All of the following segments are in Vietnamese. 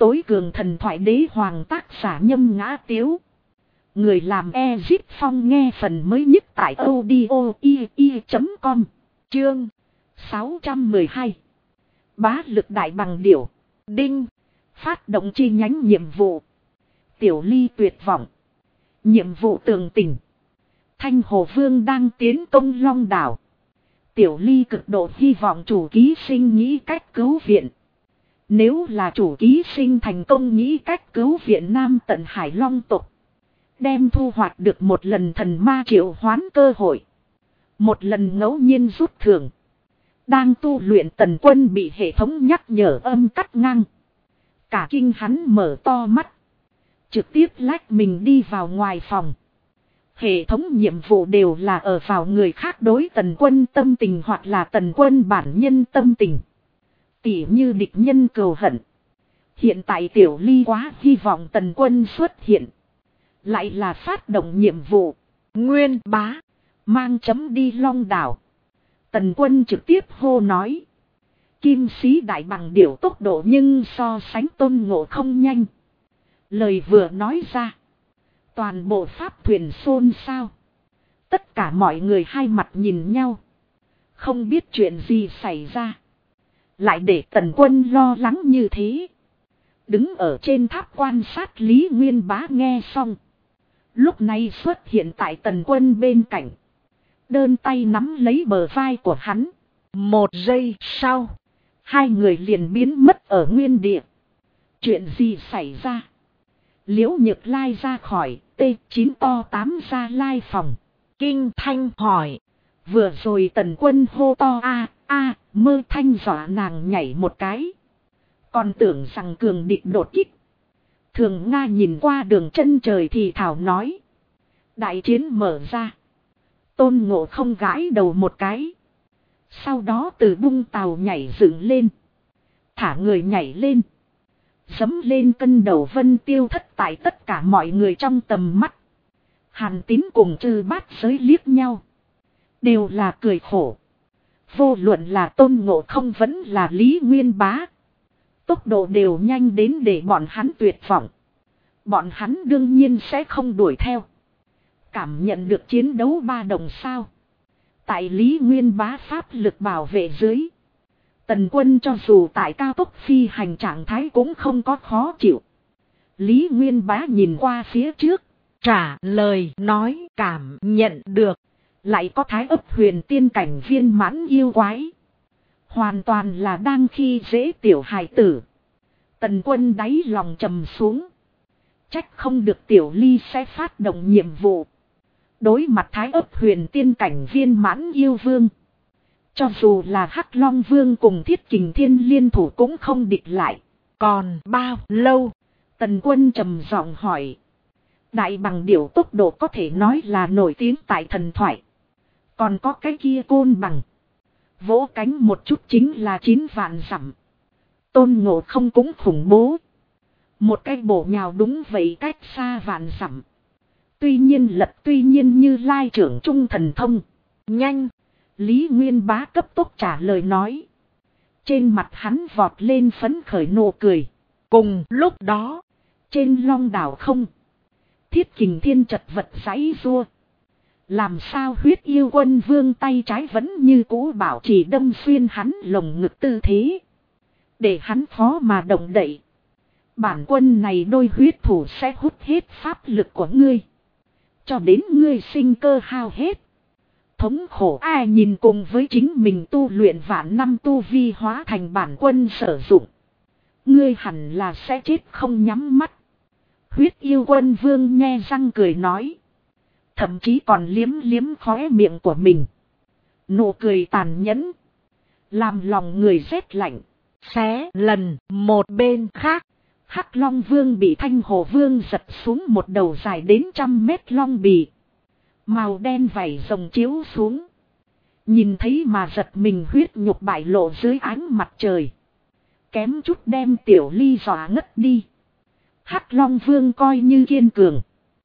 Tối cường thần thoại đế hoàng tác giả Nhâm Ngã Tiếu. Người làm Ezip Phong nghe phần mới nhất tại audio.com. Chương 612. Bá lực đại bằng điểu. Đinh. Phát động chi nhánh nhiệm vụ. Tiểu Ly tuyệt vọng. Nhiệm vụ tường tình. Thanh Hồ Vương đang tiến công Long Đảo. Tiểu Ly cực độ hy vọng chủ ký sinh nghĩ cách cứu viện. Nếu là chủ ký sinh thành công nghĩ cách cứu viện Nam tận Hải Long tộc, đem thu hoạch được một lần thần ma triệu hoán cơ hội. Một lần ngẫu nhiên rút thưởng. Đang tu luyện Tần Quân bị hệ thống nhắc nhở âm cắt ngang. Cả kinh hắn mở to mắt. Trực tiếp lách mình đi vào ngoài phòng. Hệ thống nhiệm vụ đều là ở vào người khác đối Tần Quân tâm tình hoặc là Tần Quân bản nhân tâm tình. Tỉ như địch nhân cừu hận. Hiện tại Tiểu Ly quá hy vọng Tần Quân xuất hiện. Lại là phát động nhiệm vụ. Nguyên bá. Mang chấm đi Long Đảo. Tần Quân trực tiếp hô nói. Kim sĩ đại bằng điểu tốc độ nhưng so sánh Tôn Ngộ không nhanh. Lời vừa nói ra. Toàn bộ pháp thuyền xôn xao. Tất cả mọi người hai mặt nhìn nhau. Không biết chuyện gì xảy ra. Lại để Tần Quân lo lắng như thế. Đứng ở trên tháp quan sát Lý Nguyên Bá nghe xong. Lúc này xuất hiện tại Tần Quân bên cạnh. Đơn tay nắm lấy bờ vai của hắn. Một giây sau. Hai người liền biến mất ở nguyên địa. Chuyện gì xảy ra? Liễu Nhược Lai ra khỏi T9 to 8 ra lai phòng. Kinh Thanh hỏi. Vừa rồi Tần Quân hô to a mơ thanh dọa nàng nhảy một cái. Còn tưởng rằng cường địch đột kích. Thường Nga nhìn qua đường chân trời thì thảo nói. Đại chiến mở ra. Tôn Ngộ không gãi đầu một cái. Sau đó từ bung tàu nhảy dựng lên. Thả người nhảy lên. Dấm lên cân đầu vân tiêu thất tại tất cả mọi người trong tầm mắt. Hàn Tín cùng Trư Bát Giới liếc nhau. Đều là cười khổ. Vô luận là Tôn Ngộ không vẫn là Lý Nguyên Bá. Tốc độ đều nhanh đến để bọn hắn tuyệt vọng. Bọn hắn đương nhiên sẽ không đuổi theo. Cảm nhận được chiến đấu ba đồng sao. Tại Lý Nguyên Bá pháp lực bảo vệ dưới. Tần Quân cho dù tại cao tốc phi hành trạng thái cũng không có khó chịu. Lý Nguyên Bá nhìn qua phía trước. Trả lời nói cảm nhận được. Lại có thái ấp huyền tiên cảnh viên mãn yêu quái. Hoàn toàn là đang khi dễ tiểu hài tử. Tần Quân đáy lòng trầm xuống. Trách không được Tiểu Ly sẽ phát động nhiệm vụ. Đối mặt thái ấp huyền tiên cảnh viên mãn yêu vương. Cho dù là Hắc Long Vương cùng Thiết Kình Thiên liên thủ cũng không địch lại. Còn bao lâu? Tần Quân trầm giọng hỏi. Đại bằng điểu tốc độ có thể nói là nổi tiếng tại thần thoại. Còn có cái kia côn bằng. Vỗ cánh một chút chính là 9 vạn dặm. Tôn Ngộ không cũng khủng bố. Một cái bổ nhào đúng vậy cách xa vạn dặm. Tuy nhiên Như Lai trưởng trung thần thông. Nhanh. Lý Nguyên Bá cấp tốc trả lời nói. Trên mặt hắn vọt lên phấn khởi nụ cười. Cùng lúc đó. Trên Long Đảo không. Thiết Kình Thiên chật vật giãy giụa. Làm sao Huyết Yêu Quân Vương tay trái vẫn như cũ bảo chỉ đâm xuyên hắn lồng ngực tư thế. Để hắn khó mà động đậy. Bản quân này đôi huyết thủ sẽ hút hết pháp lực của ngươi. Cho đến ngươi sinh cơ hao hết. Thống khổ ai nhìn cùng với chính mình tu luyện vạn năm tu vi hóa thành bản quân sử dụng. Ngươi hẳn là sẽ chết không nhắm mắt. Huyết Yêu Quân Vương nhe răng cười nói. Thậm chí còn liếm liếm khóe miệng của mình. Nụ cười tàn nhẫn. Làm lòng người rét lạnh. Xé lần một bên khác. Hắc Long Vương bị Thanh Hồ Vương giật xuống một đầu dài đến 100 mét long bì. Màu đen vảy rồng chiếu xuống. Nhìn thấy mà giật mình huyết nhục bại lộ dưới ánh mặt trời. Kém chút đem Tiểu Ly dọa ngất đi. Hắc Long Vương coi như kiên cường.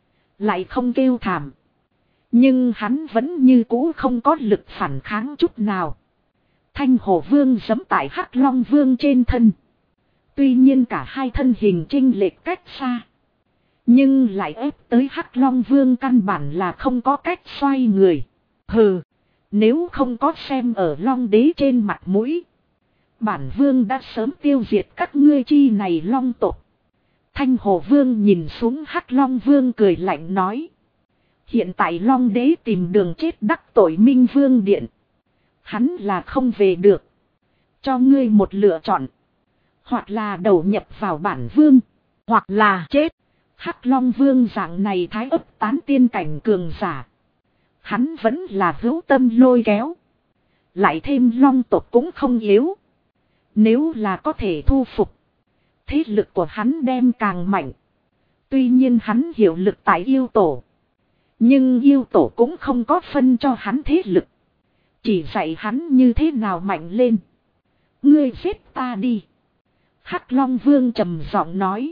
Lại không kêu thảm. Nhưng hắn vẫn như cũ không có lực phản kháng chút nào. Thanh Hồ Vương giẫm tại Hắc Long Vương trên thân. Tuy nhiên cả hai thân hình chênh lệch cách xa. Nhưng lại ép tới Hắc Long Vương căn bản là không có cách xoay người. Hừ, nếu không có xem ở Long Đế trên mặt mũi, bản vương đã sớm tiêu diệt các ngươi chi này Long tộc. Thanh Hồ Vương nhìn xuống Hắc Long Vương cười lạnh nói. Hiện tại Long Đế tìm đường chết đắc tội Minh Vương Điện. Hắn là không về được. Cho ngươi một lựa chọn. Hoặc là đầu nhập vào bản vương. Hoặc là chết. Hắc Long Vương dạng này thái ấp tán tiên cảnh cường giả. Hắn vẫn là hữu tâm lôi kéo. Lại thêm Long tộc cũng không yếu. Nếu là có thể thu phục, thế lực của hắn đem càng mạnh. Tuy nhiên hắn hiểu lực tại yêu tổ. Nhưng yêu tổ cũng không có phân cho hắn thế lực. Chỉ dạy hắn như thế nào mạnh lên. Ngươi giết ta đi. Hắc Long Vương trầm giọng nói.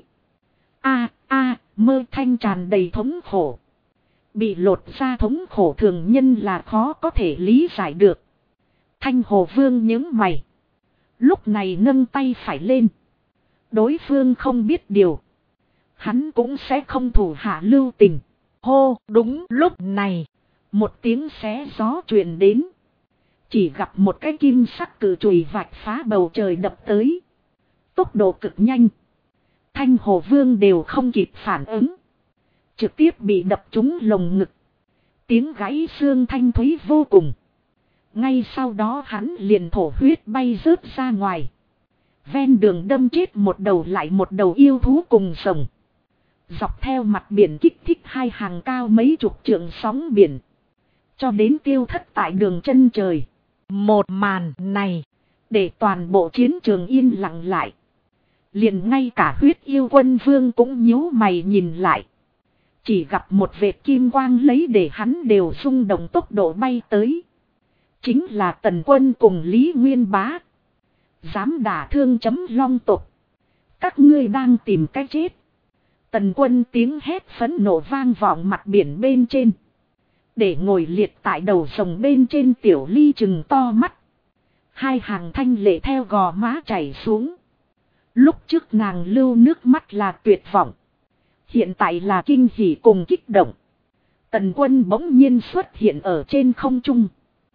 Mơ Thanh tràn đầy thống khổ. Bị lột ra thống khổ thường nhân là khó có thể lý giải được. Thanh Hồ Vương nhướng mày. Lúc này nâng tay phải lên. Đối phương không biết điều. Hắn cũng sẽ không thủ hạ lưu tình. Hô, đúng lúc này. Một tiếng xé gió truyền đến. Chỉ gặp một cái kim sắc cự chùy vạch phá bầu trời đập tới. Tốc độ cực nhanh. Thanh Hồ Vương đều không kịp phản ứng. Trực tiếp bị đập trúng lồng ngực. Tiếng gãy xương thanh thúy vô cùng. Ngay sau đó hắn liền thổ huyết bay rớt ra ngoài. Ven đường đâm chết một đầu lại một đầu yêu thú cùng rồng. Dọc theo mặt biển kích thích hai hàng cao mấy chục trượng sóng biển. Cho đến tiêu thất tại đường chân trời. Một màn này. Để toàn bộ chiến trường yên lặng lại. Liền ngay cả Huyết Yêu Quân Vương cũng nhíu mày nhìn lại. Chỉ gặp một vệt kim quang lấy để hắn đều rung động tốc độ bay tới. Chính là Tần Quân cùng Lý Nguyên Bá. Dám đả thương chấm Long tộc. Các ngươi đang tìm cái chết. Tần Quân tiếng hét phẫn nộ vang vọng mặt biển bên trên. Để ngồi liệt tại đầu rồng bên trên Tiểu Ly trừng to mắt. Hai hàng thanh lệ theo gò má chảy xuống. Lúc trước nàng lưu nước mắt là tuyệt vọng. Hiện tại là kinh hỉ cùng kích động. Tần Quân bỗng nhiên xuất hiện ở trên không trung.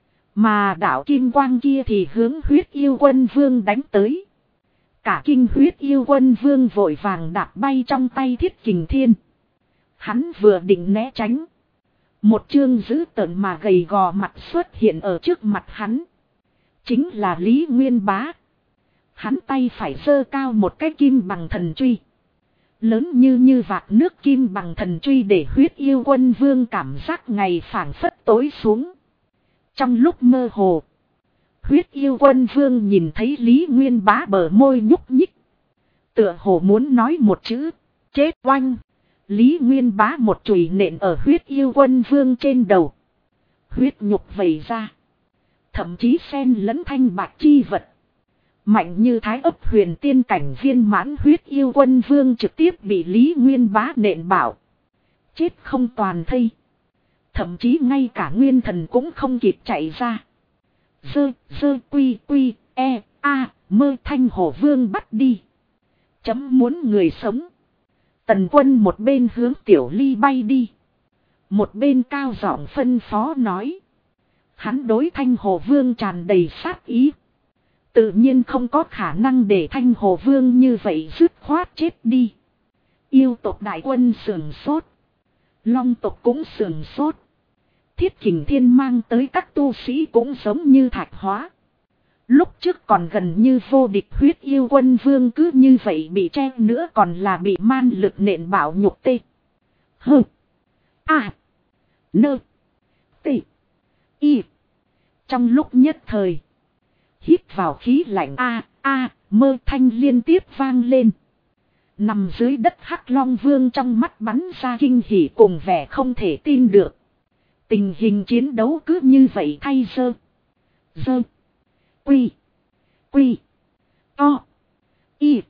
Mà đạo kim quang kia thì hướng Huyết Yêu Quân Vương đánh tới. Cả kinh Huyết Yêu Quân Vương vội vàng đạp bay trong tay Thiết Kình Thiên. Hắn vừa định né tránh. Một chương dữ tợn mà gầy gò mặt xuất hiện ở trước mặt hắn. Chính là Lý Nguyên Bá. Hắn tay phải giơ cao một cái kim bằng thần truy. Lớn như vạt nước kim bằng thần truy để Huyết Yêu Quân Vương cảm giác ngày phảng phất tối xuống. Trong lúc mơ hồ, Huyết Yêu Quân Vương nhìn thấy Lý Nguyên Bá bờ môi nhúc nhích. Tựa hồ muốn nói một chữ, chết oanh. Lý Nguyên Bá một chùy nện ở Huyết Yêu Quân Vương trên đầu. Huyết nhục vẩy ra. Thậm chí xen lẫn thanh bạc chi vật. Mạnh như thái ấp huyền tiên cảnh viên mãn Huyết Yêu Quân Vương trực tiếp bị Lý Nguyên Bá nện bảo. Chết không toàn thây. Thậm chí ngay cả nguyên thần cũng không kịp chạy ra. Mơ Thanh Hồ Vương bắt đi. Chấm muốn người sống. Tần Quân một bên hướng Tiểu Ly bay đi. Một bên cao giọng phân phó nói. Hắn đối Thanh Hồ Vương tràn đầy sát ý. Tự nhiên không có khả năng để Thanh Hồ Vương như vậy dứt khoát chết đi. Yêu tộc đại quân sườn sốt. Long tộc cũng sườn sốt. Thiết Kình Thiên mang tới các tu sĩ cũng giống như thạch hóa. Lúc trước còn gần như vô địch Huyết Yêu Quân Vương cứ như vậy bị che nữa còn là bị man lực nện bảo nhục tê. Hơ. A. Nơ. Tê. Y. Trong lúc nhất thời. Hít vào khí lạnh Mơ Thanh liên tiếp vang lên. Nằm dưới đất Hắc Long Vương trong mắt bắn ra kinh hỉ cùng vẻ không thể tin được. Tình hình chiến đấu cứ như vậy thay dơ. Quy. To. Y.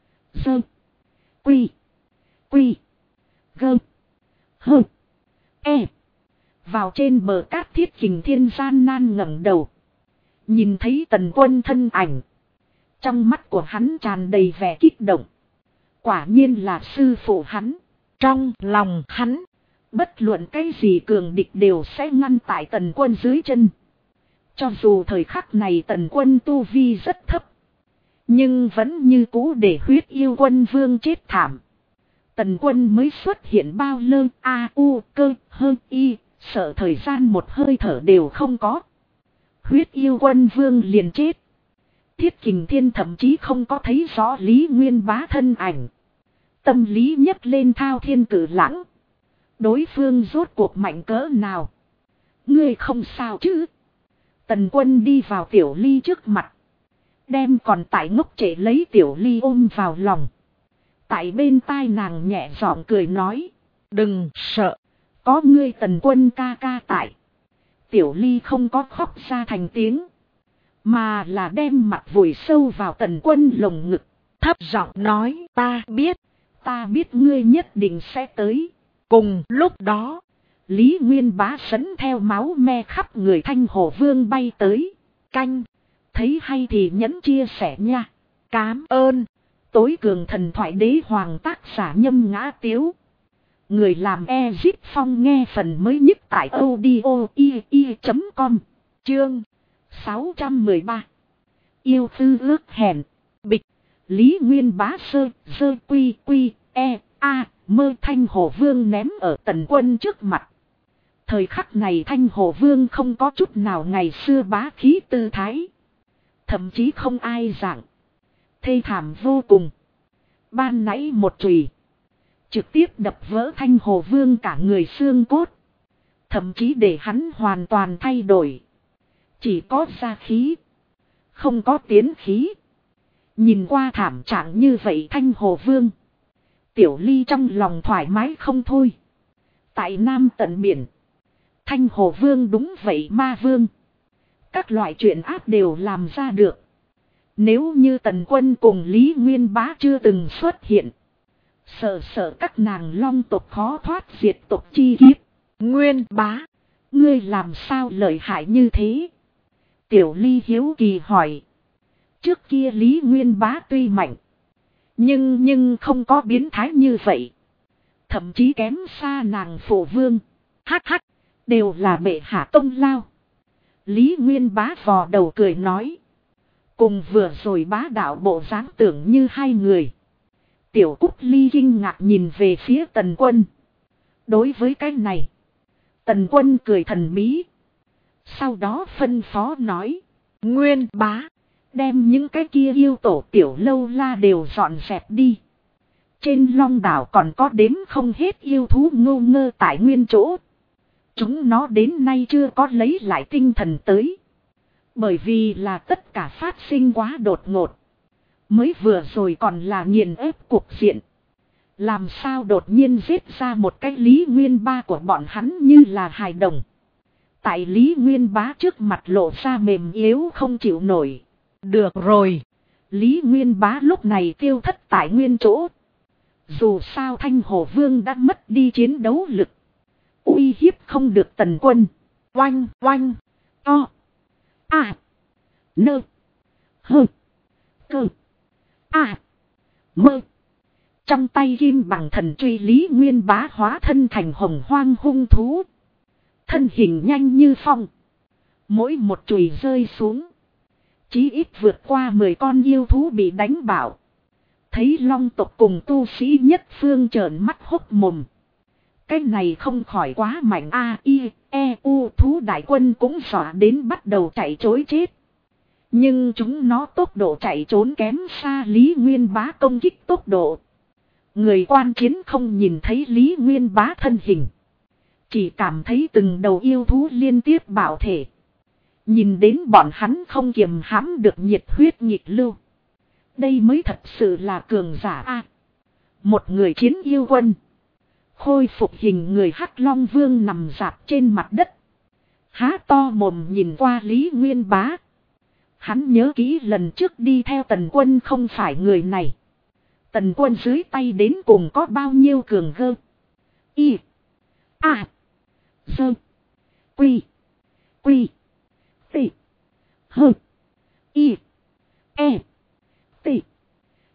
Quy. Gơ. Hơ. E. Vào trên bờ cát Thiết Kình Thiên gian nan ngẩng đầu. Nhìn thấy Tần Quân thân ảnh. Trong mắt của hắn tràn đầy vẻ kích động. Quả nhiên là sư phụ hắn. Trong lòng hắn, bất luận cái gì cường địch đều sẽ ngăn tại Tần Quân dưới chân. Cho dù thời khắc này Tần Quân tu vi rất thấp, nhưng vẫn như cũ để huyết yêu quân vương chết thảm. Tần Quân mới xuất hiện bao lơ cơ hơn y, sợ thời gian một hơi thở đều không có. Huyết yêu quân vương liền chết. Thiết Kình Thiên thậm chí không có thấy rõ Lý Nguyên Bá thân ảnh. Tâm lý nhấc lên thao thiên cử lãng. Đối phương rốt cuộc mạnh cỡ nào? Ngươi không sao chứ? Tần Quân đi vào Tiểu Ly trước mặt. Đem còn tại ngốc trễ lấy Tiểu Ly ôm vào lòng. Tại bên tai nàng nhẹ giọng cười nói. Đừng sợ. Có ngươi Tần Quân ca ca tại. Tiểu Ly không có khóc ra thành tiếng. Mà là đem mặt vùi sâu vào Tần Quân lồng ngực. Thấp giọng nói, ta biết ngươi nhất định sẽ tới. Cùng lúc đó, Lý Nguyên Bá sấn theo máu me khắp người Thanh Hồ Vương bay tới. Canh, thấy hay thì nhấn chia sẻ nha. Cám ơn. Tối cường thần thoại đế hoàng tác giả Nhâm Ngã Tiếu. Người làm Ezip Phong nghe phần mới nhất tại audio.com. Chương 613. Yêu tư ước hẹn. Bịch. Lý Nguyên Bá sơ quy mơ Thanh Hồ Vương ném ở Tần Quân trước mặt. Thời khắc này Thanh Hồ Vương không có chút nào ngày xưa bá khí tư thái. Thậm chí không ai dạng. Thê thảm vô cùng. Ban nãy một chùy trực tiếp đập vỡ Thanh Hồ Vương cả người xương cốt. Thậm chí để hắn hoàn toàn thay đổi. Chỉ có gia khí, không có tiến khí. Nhìn qua thảm trạng như vậy Thanh Hồ Vương, Tiểu Ly trong lòng thoải mái không thôi. Tại Nam tận biển, Thanh Hồ Vương đúng vậy ma vương. Các loại chuyện ác đều làm ra được. Nếu như Tần Quân cùng Lý Nguyên Bá chưa từng xuất hiện, sợ các nàng long tộc khó thoát diệt tộc chi kiếp. Nguyên Bá, ngươi làm sao lợi hại như thế? Tiểu Ly hiếu kỳ hỏi. Trước kia Lý Nguyên Bá tuy mạnh, nhưng không có biến thái như vậy. Thậm chí kém xa nàng phụ vương. Hắc, đều là bệ hạ công lao. Lý Nguyên Bá vò đầu cười nói. Cùng vừa rồi bá đạo bộ dáng tưởng như hai người. Tiểu Cúc Ly kinh ngạc nhìn về phía Tần Quân. Đối với cái này, Tần Quân cười thần bí. Sau đó phân phó nói. Nguyên Bá, đem những cái kia yêu tổ tiểu lâu la đều dọn dẹp đi. Trên Long đảo còn có đếm không hết yêu thú ngô ngơ tại nguyên chỗ. Chúng nó đến nay chưa có lấy lại tinh thần tới. Bởi vì là tất cả phát sinh quá đột ngột. Mới vừa rồi còn là nghiền ép cuộc diện. Làm sao đột nhiên giết ra một cái Lý Nguyên Bá của bọn hắn như là hài đồng. Tại Lý Nguyên Bá trước mặt lộ ra mềm yếu không chịu nổi. Được rồi. Lý Nguyên Bá lúc này tiêu thất tại nguyên chỗ. Dù sao Thanh Hồ Vương đã mất đi chiến đấu lực. Uy hiếp không được Tần Quân. Oanh. To. À. Nơ. Hơ. Cơ. À. Mơ. Trong tay kim bằng thần truy Lý Nguyên Bá hóa thân thành hồng hoang hung thú. Thân hình nhanh như phong. Mỗi một chùy rơi xuống, chí ít vượt qua 10 con yêu thú bị đánh bạo. Thấy long tộc cùng tu sĩ nhất phương trợn mắt hốc mồm. Cái này không khỏi quá mạnh a i e u thú đại quân cũng dọa đến bắt đầu chạy trối chết. Nhưng chúng nó tốc độ chạy trốn kém xa Lý Nguyên Bá công kích tốc độ. Người quan chiến không nhìn thấy Lý Nguyên Bá thân hình. Chỉ cảm thấy từng đầu yêu thú liên tiếp bạo thể. Nhìn đến bọn hắn không kiềm hãm được nhiệt huyết nghịch lưu. Đây mới thật sự là cường giả a. Một người chiến yêu quân. Khôi phục hình người Hắc Long Vương nằm rạp trên mặt đất. Há to mồm nhìn qua Lý Nguyên Bá. Hắn nhớ kỹ lần trước đi theo Tần Quân không phải người này. Tần Quân dưới tay đến cùng có bao nhiêu cường gơ. Y. A. Dơ. Quy. Quy. Tị. Hơ. Y. E.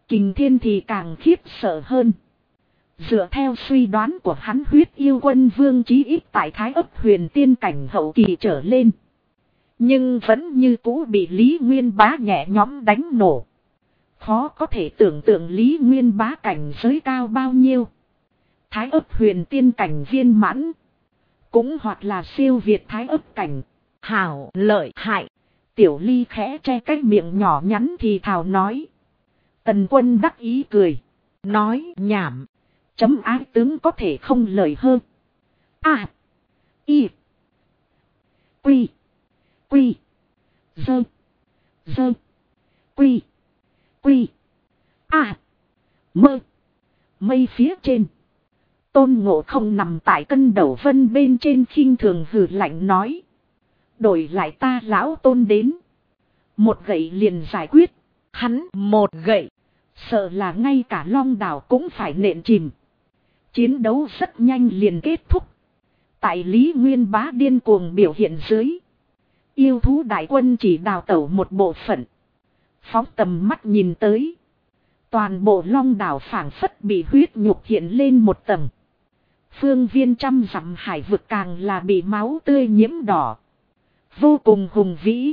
Kình Thiên thì càng khiếp sợ hơn. Dựa theo suy đoán của hắn, huyết yêu quân vương chí ít tại Thái Ấp huyền tiên cảnh hậu kỳ trở lên. Nhưng vẫn như cũ bị Lý Nguyên Bá nhẹ nhõm đánh nổ. Khó có thể tưởng tượng Lý Nguyên Bá cảnh giới cao bao nhiêu. Thái Ấp huyền tiên cảnh viên mãn. Cũng hoặc là siêu việt Thái Ấp cảnh. Hảo lợi hại. Tiểu Ly khẽ che cái miệng nhỏ nhắn thì thào nói. Tần Quân đắc ý cười. Nói nhảm. Chấm ái tướng có thể không lời hơn. A. Y. Quy. Quy. Dơ. Dơ. Quy. Quy. A. Mơ. Mây phía trên. Tôn Ngộ Không nằm tại cân đầu vân bên trên khinh thường hừ lạnh nói. Đổi lại ta lão Tôn đến. Một gậy liền giải quyết. Hắn một gậy. Sợ là ngay cả Long Đảo cũng phải nện chìm. Chiến đấu rất nhanh liền kết thúc. Tại Lý Nguyên Bá điên cuồng biểu hiện dưới. Yêu thú đại quân chỉ đào tẩu một bộ phận. Phóng tầm mắt nhìn tới. Toàn bộ Long Đảo phảng phất bị huyết nhục hiện lên một tầng. Phương viên trăm dặm hải vực càng là bị máu tươi nhiễm đỏ. Vô cùng hùng vĩ.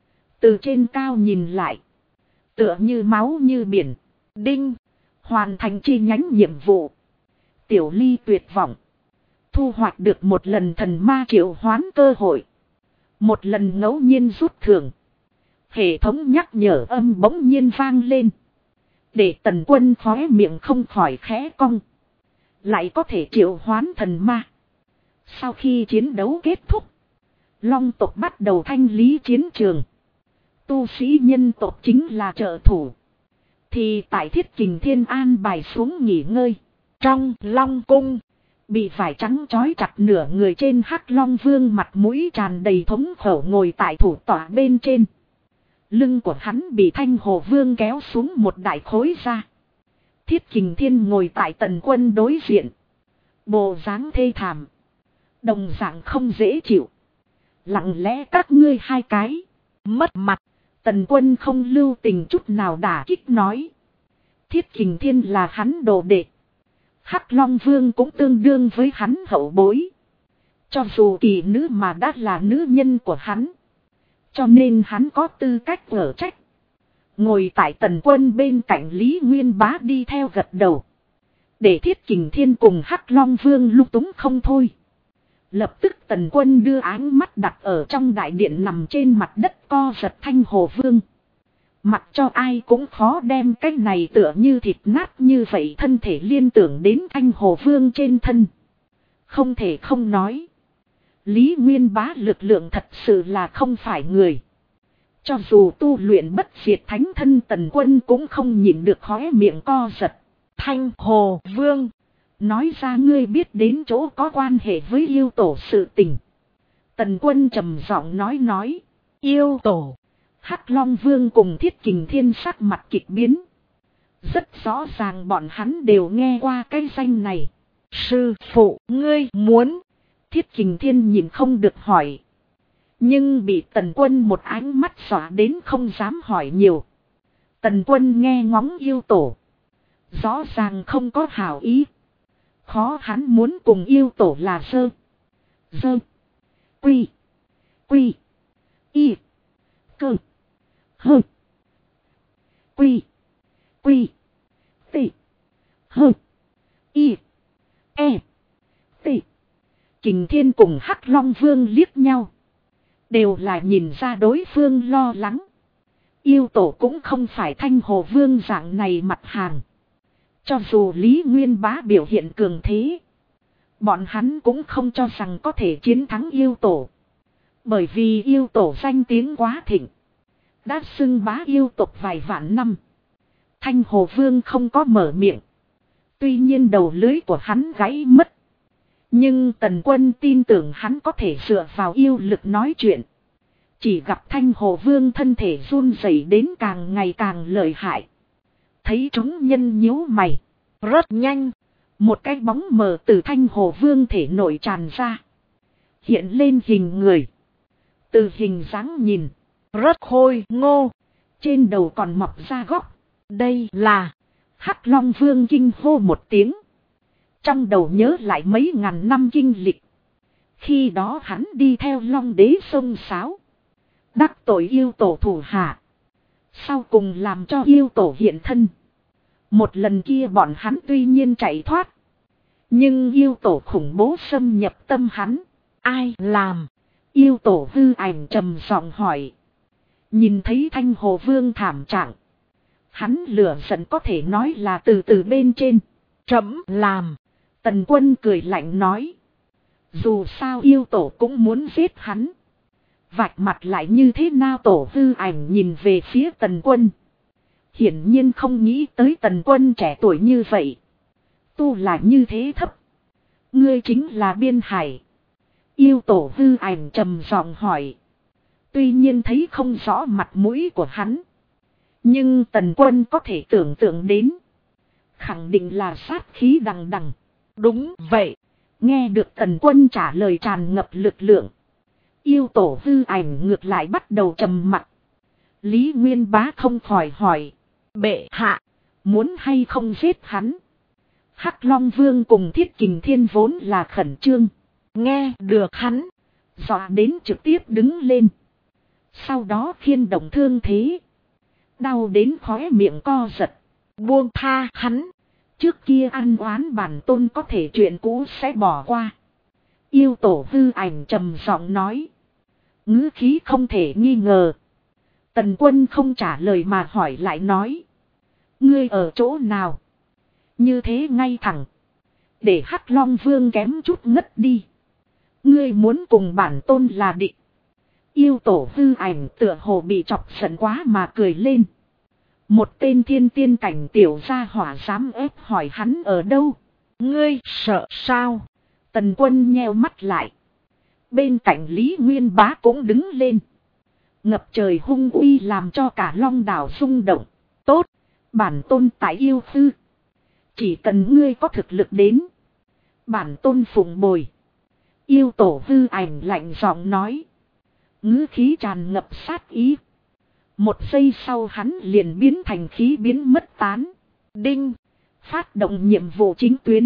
Từ trên cao nhìn lại. Tựa như máu như biển. Đinh. Hoàn thành chi nhánh nhiệm vụ. Tiểu Ly tuyệt vọng. Thu hoạch được một lần thần ma triệu hoán cơ hội. Một lần ngẫu nhiên rút thưởng. Hệ thống nhắc nhở âm bỗng nhiên vang lên. Để Tần Quân khóe miệng không khỏi khẽ cong. Lại có thể triệu hoán thần ma. Sau khi chiến đấu kết thúc. Long tộc bắt đầu thanh lý chiến trường. Tu sĩ nhân tộc chính là trợ thủ. Thì tại Thiết Kình Thiên an bài xuống nghỉ ngơi. Trong Long cung. Bị vải trắng trói chặt nửa người trên Hắc Long Vương, mặt mũi tràn đầy thống khổ ngồi tại thủ tọa bên trên. Lưng của hắn bị Thanh Hồ Vương kéo xuống một đại khối ra. Thiết Kình Thiên ngồi tại Tần Quân đối diện. Bộ dáng thê thảm. Đồng dạng không dễ chịu. Lặng lẽ các ngươi hai cái. Mất mặt. Tần Quân không lưu tình chút nào đả kích nói. Thiết Kình Thiên là hắn đồ đệ. Hắc Long Vương cũng tương đương với hắn hậu bối. Cho dù kỳ nữ mà đã là nữ nhân của hắn. Cho nên hắn có tư cách ở trách. Ngồi tại Tần Quân bên cạnh Lý Nguyên Bá đi theo gật đầu. Để Thiết Kình Thiên cùng Hắc Long Vương lung túng không thôi. Lập tức Tần Quân đưa ánh mắt đặt ở trong đại điện nằm trên mặt đất co giật Thanh Hồ Vương. Mặc cho ai cũng khó đem cái này tựa như thịt nát như vậy thân thể liên tưởng đến Thanh Hồ Vương trên thân. Không thể không nói. Lý Nguyên Bá lực lượng thật sự là không phải người. Cho dù tu luyện bất diệt thánh thân, Tần Quân cũng không nhịn được khóe miệng co giật. Thanh Hồ Vương. Nói ra ngươi biết đến chỗ có quan hệ với yêu tổ sự tình. Tần Quân trầm giọng nói. Yêu tổ. Hắc Long Vương cùng Thiết Kình Thiên sắc mặt kịch biến. Rất rõ ràng bọn hắn đều nghe qua cái danh này. Sư phụ, ngươi muốn. Thiết Kình Thiên nhìn không được hỏi. Nhưng bị Tần Quân một ánh mắt dọa đến không dám hỏi nhiều. Tần Quân nghe ngóng yêu tổ. Rõ ràng không có hảo ý. Khó hắn muốn cùng yêu tổ là dơ. Quy. Quy. Y. Cơ. Hơ. Quy. Quy. Tị. Hơ. Y. E. Tị. Kình Thiên cùng Hắc Long Vương liếc nhau. Đều là nhìn ra đối phương lo lắng. Yêu tổ cũng không phải Thanh Hồ Vương dạng này mặt hàng. Cho dù Lý Nguyên Bá biểu hiện cường thế. Bọn hắn cũng không cho rằng có thể chiến thắng yêu tổ. Bởi vì yêu tổ danh tiếng quá thịnh. Đã xưng bá yêu tộc vài vạn năm. Thanh Hồ Vương không có mở miệng. Tuy nhiên đầu lưới của hắn gãy mất. Nhưng Tần Quân tin tưởng hắn có thể dựa vào yêu lực nói chuyện. Chỉ gặp Thanh Hồ Vương thân thể run rẩy đến càng ngày càng lợi hại. Thấy chúng nhân nhíu mày. Rất nhanh. Một cái bóng mờ từ Thanh Hồ Vương thể nổi tràn ra. Hiện lên hình người. Từ hình dáng nhìn. Rất khôi ngô. Trên đầu còn mọc ra góc. Đây là Hắc Long Vương kinh hô một tiếng. Trong đầu nhớ lại mấy ngàn năm kinh lịch. Khi đó hắn đi theo Long Đế xông xáo. Đắc tội yêu tổ thủ hạ. Sau cùng làm cho yêu tổ hiện thân. Một lần kia bọn hắn tuy nhiên chạy thoát. Nhưng yêu tổ khủng bố xâm nhập tâm hắn. Ai làm? Yêu tổ hư ảnh trầm giọng hỏi. Nhìn thấy Thanh Hồ Vương thảm trạng. Hắn lửa giận có thể nói là từ từ bên trên. Trẫm làm. Tần Quân cười lạnh nói. Dù sao yêu tổ cũng muốn giết hắn. Vạch mặt lại như thế nào? Tổ hư ảnh nhìn về phía Tần Quân. Hiển nhiên không nghĩ tới Tần Quân trẻ tuổi như vậy. Tu là như thế thấp. Ngươi chính là Biên Hải. Yêu tổ hư ảnh trầm giọng hỏi. Tuy nhiên thấy không rõ mặt mũi của hắn. Nhưng Tần Quân có thể tưởng tượng đến. Khẳng định là sát khí đằng đằng. Đúng vậy. Nghe được Tần Quân trả lời tràn ngập lực lượng. Yêu tổ hư ảnh ngược lại bắt đầu trầm mặc. Lý Nguyên Bá không khỏi hỏi. Bệ hạ. Muốn hay không giết hắn? Hắc Long Vương cùng Thiết Kình Thiên vốn là khẩn trương. Nghe được hắn. Dọa đến trực tiếp đứng lên. Sau đó khiên động thương thế. Đau đến khóe miệng co giật. Buông tha hắn. Trước kia ăn oán bản tôn có thể chuyện cũ sẽ bỏ qua. Yêu tổ hư ảnh trầm giọng nói. Ngữ khí không thể nghi ngờ. Tần Quân không trả lời mà hỏi lại nói. Ngươi ở chỗ nào? Như thế ngay thẳng. Để Hắc Long Vương kém chút ngất đi. Ngươi muốn cùng bản tôn là địch. Yêu tổ hư ảnh tựa hồ bị chọc giận quá mà cười lên. Một tên thiên tiên cảnh tiểu gia hỏa dám ép hỏi hắn ở đâu. Ngươi sợ sao? Tần Quân nheo mắt lại. Bên cạnh Lý Nguyên Bá cũng đứng lên. Ngập trời hung uy làm cho cả Long đảo rung động. Tốt, bản tôn tại yêu sư. Chỉ cần ngươi có thực lực đến. Bản tôn phụng bồi. Yêu tổ hư ảnh lạnh giọng nói. Ngữ khí tràn ngập sát ý. Một giây sau hắn liền biến thành khí biến mất tán. Đinh. Phát động nhiệm vụ chính tuyến.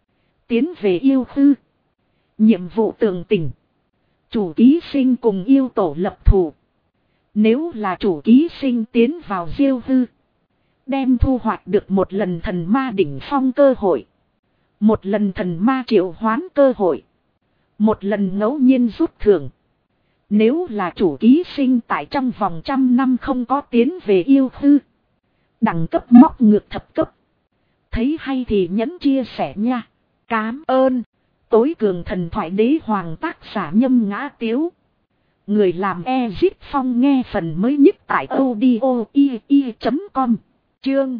Tiến về yêu sư. Nhiệm vụ tường tình. Chủ ký sinh cùng yêu tổ lập thủ. Nếu là chủ ký sinh tiến vào diêu hư. Đem thu hoạch được một lần thần ma đỉnh phong cơ hội. Một lần thần ma triệu hoán cơ hội. Một lần ngẫu nhiên rút thưởng. Nếu là chủ ký sinh tại trong vòng 100 năm không có tiến về yêu hư. Đẳng cấp móc ngược thập cấp. Thấy hay thì nhấn chia sẻ nha. Cám ơn. Tối cường thần thoại đế hoàng tác giả Nhâm Ngã Tiếu. Người làm Ezit Phong nghe phần mới nhất tại audio.com. Chương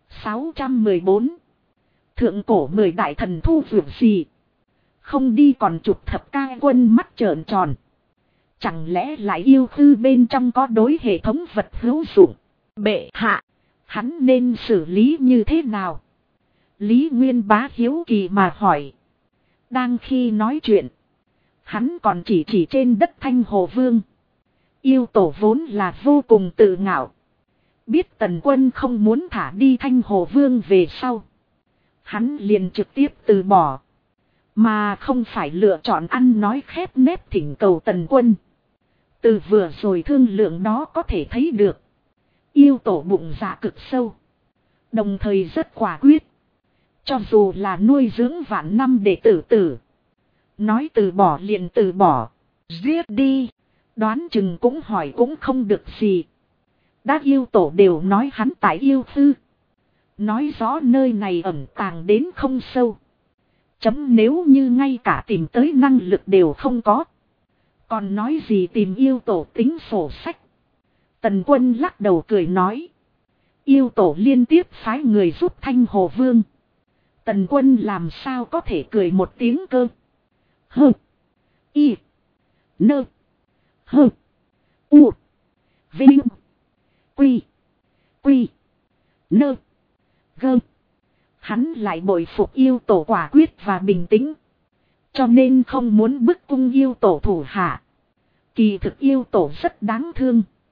614. Thượng cổ 10 đại thần thu vượt gì. Không đi còn chụp thập ca quân mắt trợn tròn. Chẳng lẽ lại yêu hư bên trong có đối hệ thống vật hữu dụng. Bệ hạ. Hắn nên xử lý như thế nào? Lý Nguyên Bá hiếu kỳ mà hỏi. Đang khi nói chuyện. Hắn còn chỉ trên đất Thanh Hồ Vương. Yêu tổ vốn là vô cùng tự ngạo. Biết Tần Quân không muốn thả đi Thanh Hồ Vương về sau. Hắn liền trực tiếp từ bỏ. Mà không phải lựa chọn ăn nói khép nép thỉnh cầu Tần Quân. Từ vừa rồi thương lượng đó có thể thấy được. Yêu tổ bụng dạ cực sâu. Đồng thời rất quả quyết. Cho dù là nuôi dưỡng vạn năm để tử. Nói từ bỏ liền từ bỏ. Giết đi. Đoán chừng cũng hỏi cũng không được gì. Đã yêu tổ đều nói hắn tại yêu thư. Nói rõ nơi này ẩn tàng đến không sâu. Chấm nếu như ngay cả tìm tới năng lực đều không có. Còn nói gì tìm yêu tổ tính sổ sách. Tần Quân lắc đầu cười nói. Yêu tổ liên tiếp phái người giúp Thanh Hồ Vương. Tần Quân làm sao có thể cười một tiếng cơ. Hơ. Y. Nơ. Hơ. U. Vinh. Quy. Quy. Nơ. Gơ. Hắn lại bội phục yêu tổ quả quyết và bình tĩnh. Cho nên không muốn bức cung yêu tổ thủ hạ. Kỳ thực yêu tổ rất đáng thương.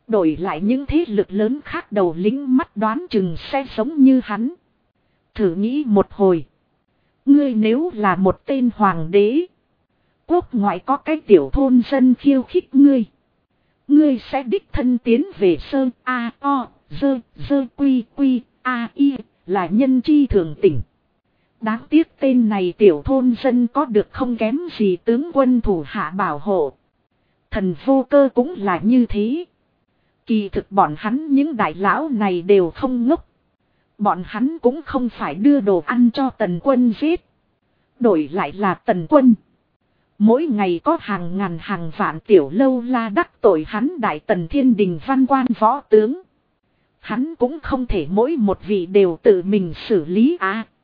Đổi lại những thế lực lớn khác đầu lính mắt đoán chừng sẽ giống như hắn. Thử nghĩ một hồi. Ngươi nếu là một tên hoàng đế. Quốc ngoại có cái tiểu thôn dân khiêu khích ngươi. Ngươi sẽ đích thân tiến về sơ a o dơ dơ quy quy a i là nhân chi thường tỉnh. Đáng tiếc tên này tiểu thôn dân có được không kém gì tướng quân thủ hạ bảo hộ. Thần Vô Cơ cũng là như thế. Kỳ thực bọn hắn những đại lão này đều không ngốc. Bọn hắn cũng không phải đưa đồ ăn cho Tần Quân giết. Đổi lại là Tần Quân. Mỗi ngày có hàng ngàn hàng vạn tiểu lâu la đắc tội hắn Đại Tần Thiên Đình văn quan võ tướng. Hắn cũng không thể mỗi một vị đều tự mình xử lý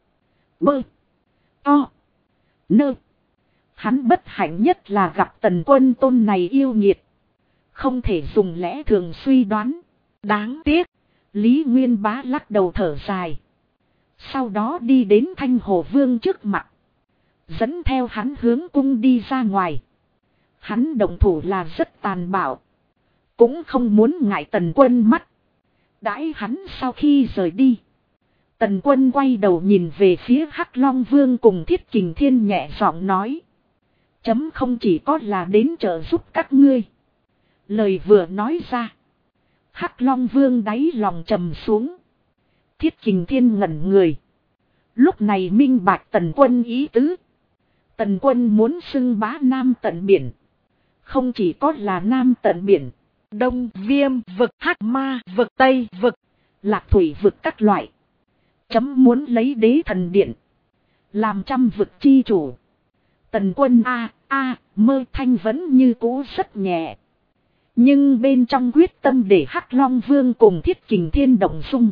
bơ. To. Nơ. Hắn bất hạnh nhất là gặp Tần Quân tôn này yêu nghiệt. Không thể dùng lẽ thường suy đoán. Đáng tiếc. Lý Nguyên Bá lắc đầu thở dài. Sau đó đi đến Thanh Hồ Vương trước mặt. Dẫn theo hắn hướng cung đi ra ngoài. Hắn động thủ là rất tàn bạo. Cũng không muốn ngại Tần Quân mắt. Đãi hắn sau khi rời đi. Tần Quân quay đầu nhìn về phía Hắc Long Vương cùng Thiết Kình Thiên nhẹ giọng nói. Chấm không chỉ có là đến trợ giúp các ngươi. Lời vừa nói ra. Hắc Long Vương đáy lòng trầm xuống. Thiết Kình Thiên ngẩn người. Lúc này minh bạch Tần Quân ý tứ. Tần Quân muốn xưng bá Nam tận biển. Không chỉ có là Nam tận biển. Đông Viêm vực, Hắc Ma vực, Tây vực, Lạc Thủy vực các loại. Chấm muốn lấy Đế Thần Điện. Làm trăm vực chi chủ. Tần Quân mơ thanh vẫn như cũ rất nhẹ. Nhưng bên trong quyết tâm để Hắc Long Vương cùng Thiết Kình Thiên động dung.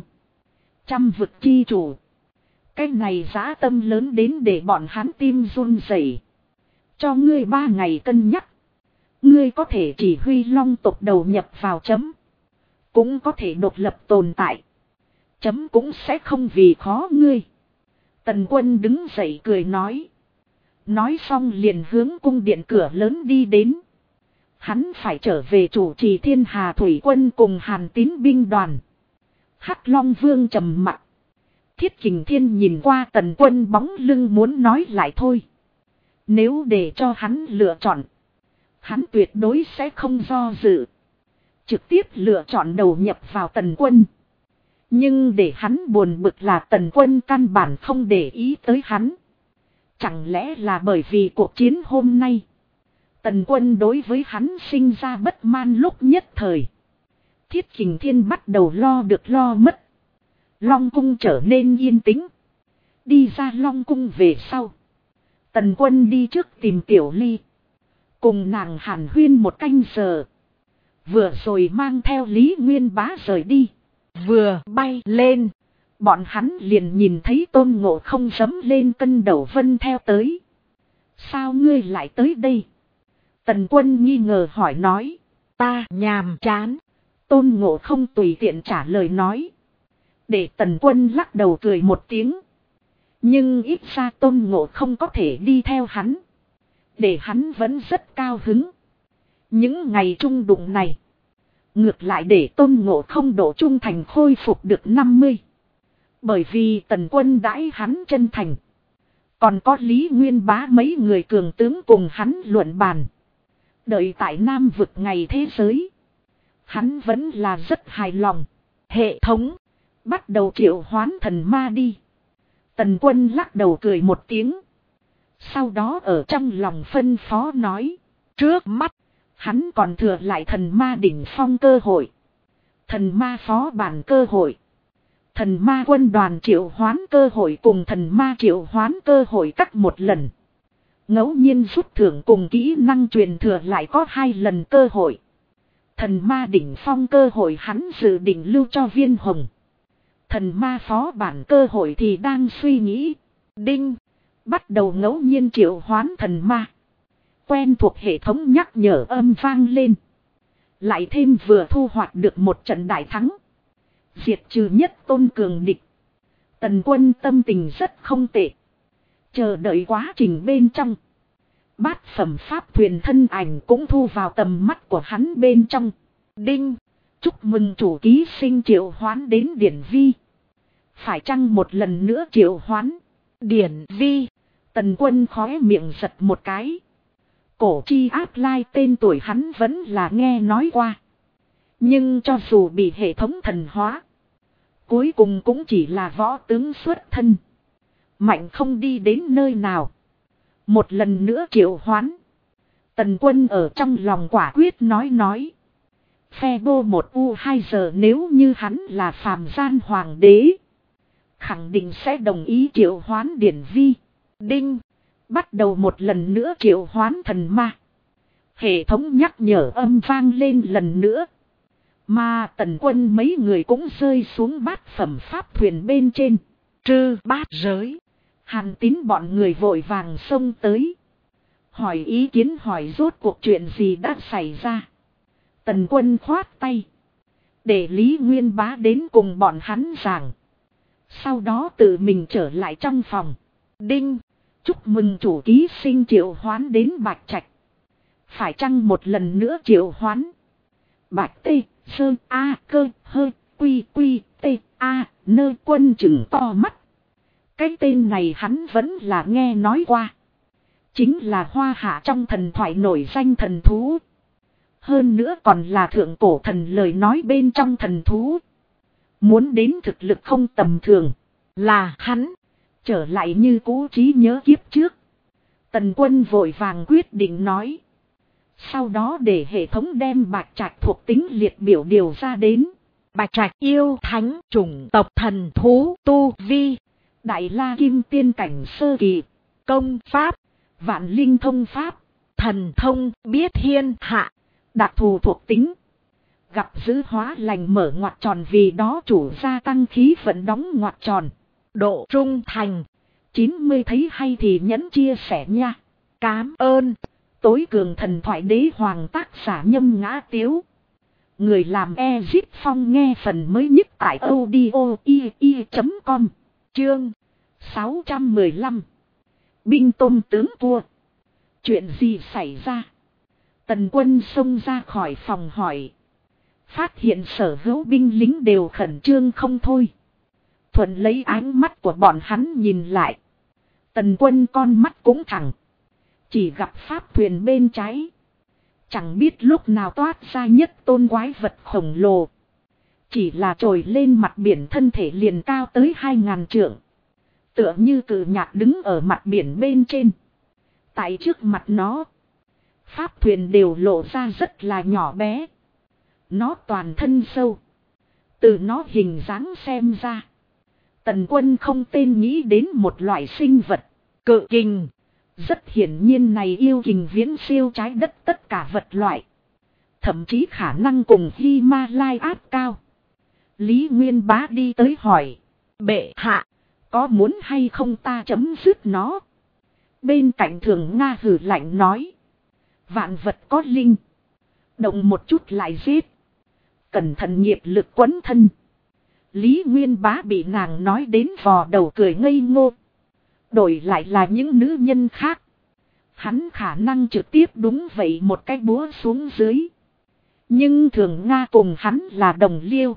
Trăm vực chi chủ. Cái này giá tâm lớn đến để bọn hắn tim run rẩy. Cho ngươi 3 ngày cân nhắc. Ngươi có thể chỉ huy Long tộc đầu nhập vào chấm. Cũng có thể độc lập tồn tại. Chấm cũng sẽ không vì khó ngươi. Tần Quân đứng dậy cười nói. Nói xong liền hướng cung điện cửa lớn đi đến. Hắn phải trở về chủ trì Thiên Hà Thủy Quân cùng Hàn Tín binh đoàn. Hắc Long Vương trầm mặc. Thiết Kình Thiên nhìn qua Tần Quân bóng lưng muốn nói lại thôi. Nếu để cho hắn lựa chọn. Hắn tuyệt đối sẽ không do dự. Trực tiếp lựa chọn đầu nhập vào Tần Quân. Nhưng để hắn buồn bực là Tần Quân căn bản không để ý tới hắn. Chẳng lẽ là bởi vì cuộc chiến hôm nay. Tần Quân đối với hắn sinh ra bất man lúc nhất thời. Thiết Kình Thiên bắt đầu lo được lo mất. Long cung trở nên yên tĩnh. Đi ra Long cung về sau. Tần Quân đi trước tìm Tiểu Ly. Cùng nàng hàn huyên một canh giờ. Vừa rồi mang theo Lý Nguyên Bá rời đi. Vừa bay lên. Bọn hắn liền nhìn thấy Tôn Ngộ Không giẫm lên cân đầu vân theo tới. Sao ngươi lại tới đây? Tần Quân nghi ngờ hỏi nói. Ta nhàm chán. Tôn Ngộ Không tùy tiện trả lời nói. Để Tần Quân lắc đầu cười một tiếng. Nhưng ít ra Tôn Ngộ Không có thể đi theo hắn. Để hắn vẫn rất cao hứng. Những ngày trung đụng này. Ngược lại để Tôn Ngộ Không độ trung thành khôi phục được 50. Bởi vì Tần Quân đãi hắn chân thành. Còn có Lý Nguyên Bá mấy người cường tướng cùng hắn luận bàn. Đợi tại Nam vực ngày thế giới. Hắn vẫn là rất hài lòng. Hệ thống. Bắt đầu triệu hoán thần ma đi. Tần Quân lắc đầu cười một tiếng. Sau đó ở trong lòng phân phó nói. Trước mắt. Hắn còn thừa lại thần ma đỉnh phong cơ hội. Thần ma phó bản cơ hội. Thần ma quân đoàn triệu hoán cơ hội cùng thần ma triệu hoán cơ hội cắt một lần. Ngẫu nhiên rút thưởng cùng kỹ năng truyền thừa lại có 2 lần cơ hội. Thần ma đỉnh phong cơ hội hắn dự định lưu cho Viên Hồng. Thần ma phó bản cơ hội thì đang suy nghĩ. Đinh. Bắt đầu ngẫu nhiên triệu hoán thần ma. Quen thuộc hệ thống nhắc nhở âm vang lên. Lại thêm vừa thu hoạch được một trận đại thắng. Diệt trừ nhất tôn cường địch. Tần Quân tâm tình rất không tệ. Chờ đợi quá trình bên trong. Bát phẩm pháp thuyền thân ảnh cũng thu vào tầm mắt của hắn bên trong. Đinh. Chúc mừng chủ ký sinh triệu hoán đến điển vi. Phải chăng một lần nữa triệu hoán? Điển vi. Tần Quân khóe miệng giật một cái. Cổ chi áp lai tên tuổi hắn vẫn là nghe nói qua. Nhưng cho dù bị hệ thống thần hóa, cuối cùng cũng chỉ là võ tướng xuất thân. Mạnh không đi đến nơi nào. Một lần nữa triệu hoán. Tần Quân ở trong lòng quả quyết nói. Phe bô một U2 giờ nếu như hắn là phàm gian hoàng đế, khẳng định sẽ đồng ý triệu hoán điển vi. Đinh. Bắt đầu một lần nữa triệu hoán thần ma. Hệ thống nhắc nhở âm vang lên lần nữa. Mà Tần Quân mấy người cũng rơi xuống bát phẩm pháp thuyền bên trên. Trư bát giới. Hàn Tín bọn người vội vàng xông tới. Hỏi ý kiến, hỏi rốt cuộc chuyện gì đã xảy ra. Tần Quân khoát tay. Để Lý Nguyên Bá đến cùng bọn hắn giảng. Sau đó tự mình trở lại trong phòng. Đinh. Chúc mừng chủ ký sinh triệu hoán đến Bạch Trạch. Phải chăng một lần nữa triệu hoán? Bạch tê, sơ, a, cơ, hơ, quy, quy, tê, a, nơ. Quân chừng to mắt. Cái tên này hắn vẫn là nghe nói qua. Chính là Hoa Hạ trong thần thoại nổi danh thần thú. Hơn nữa còn là thượng cổ thần lời nói bên trong thần thú. Muốn đến thực lực không tầm thường. Là hắn. Trở lại như cũ trí nhớ kiếp trước. Tần Quân vội vàng quyết định nói. Sau đó để hệ thống đem Bạch Trạch thuộc tính liệt biểu điều ra đến. Bạch Trạch yêu thánh chủng tộc thần thú tu vi. Đại la kim tiên cảnh sơ kỳ. Công pháp. Vạn linh thông pháp. Thần thông biết thiên hạ. Đặc thù thuộc tính. Gặp dữ hóa lành mở ngoặc tròn, vì đó chủ gia tăng khí vận đóng ngoặc tròn. Độ trung thành. 90 thấy hay thì nhấn chia sẻ nha. Cám ơn. Tối cường thần thoại đế hoàng tác giả Nhâm Ngã Tiếu. Người làm Ezip Phong nghe phần mới nhất tại audio.com. Chương 615. Binh tôm tướng vua. Chuyện gì xảy ra? Tần Quân xông ra khỏi phòng hỏi. Phát hiện sở hữu binh lính đều khẩn trương không thôi. Thuận lấy ánh mắt của bọn hắn nhìn lại. Tần Quân con mắt cũng thẳng. Chỉ gặp pháp thuyền bên trái. Chẳng biết lúc nào toát ra nhất tôn quái vật khổng lồ. Chỉ là trồi lên mặt biển, thân thể liền cao tới 2000 trượng. Tựa như cự nhạc đứng ở mặt biển bên trên. Tại trước mặt nó, pháp thuyền đều lộ ra rất là nhỏ bé. Nó toàn thân sâu. Từ nó hình dáng xem ra, Tần Quân không tên nghĩ đến một loại sinh vật. Cự kình. Rất hiển nhiên này yêu kình viễn siêu trái đất tất cả vật loại. Thậm chí khả năng cùng Himalaya áp cao. Lý Nguyên Bá đi tới hỏi. Bệ hạ, có muốn hay không ta chấm dứt nó? Bên cạnh Thường Nga hử lạnh nói. Vạn vật có linh. Động một chút lại giết. Cẩn thận nghiệp lực quấn thân. Lý Nguyên Bá bị nàng nói đến vò đầu cười ngây ngô. Đổi lại là những nữ nhân khác, hắn khả năng trực tiếp đúng vậy một cái búa xuống dưới. Nhưng Thường Nga cùng hắn là đồng liêu.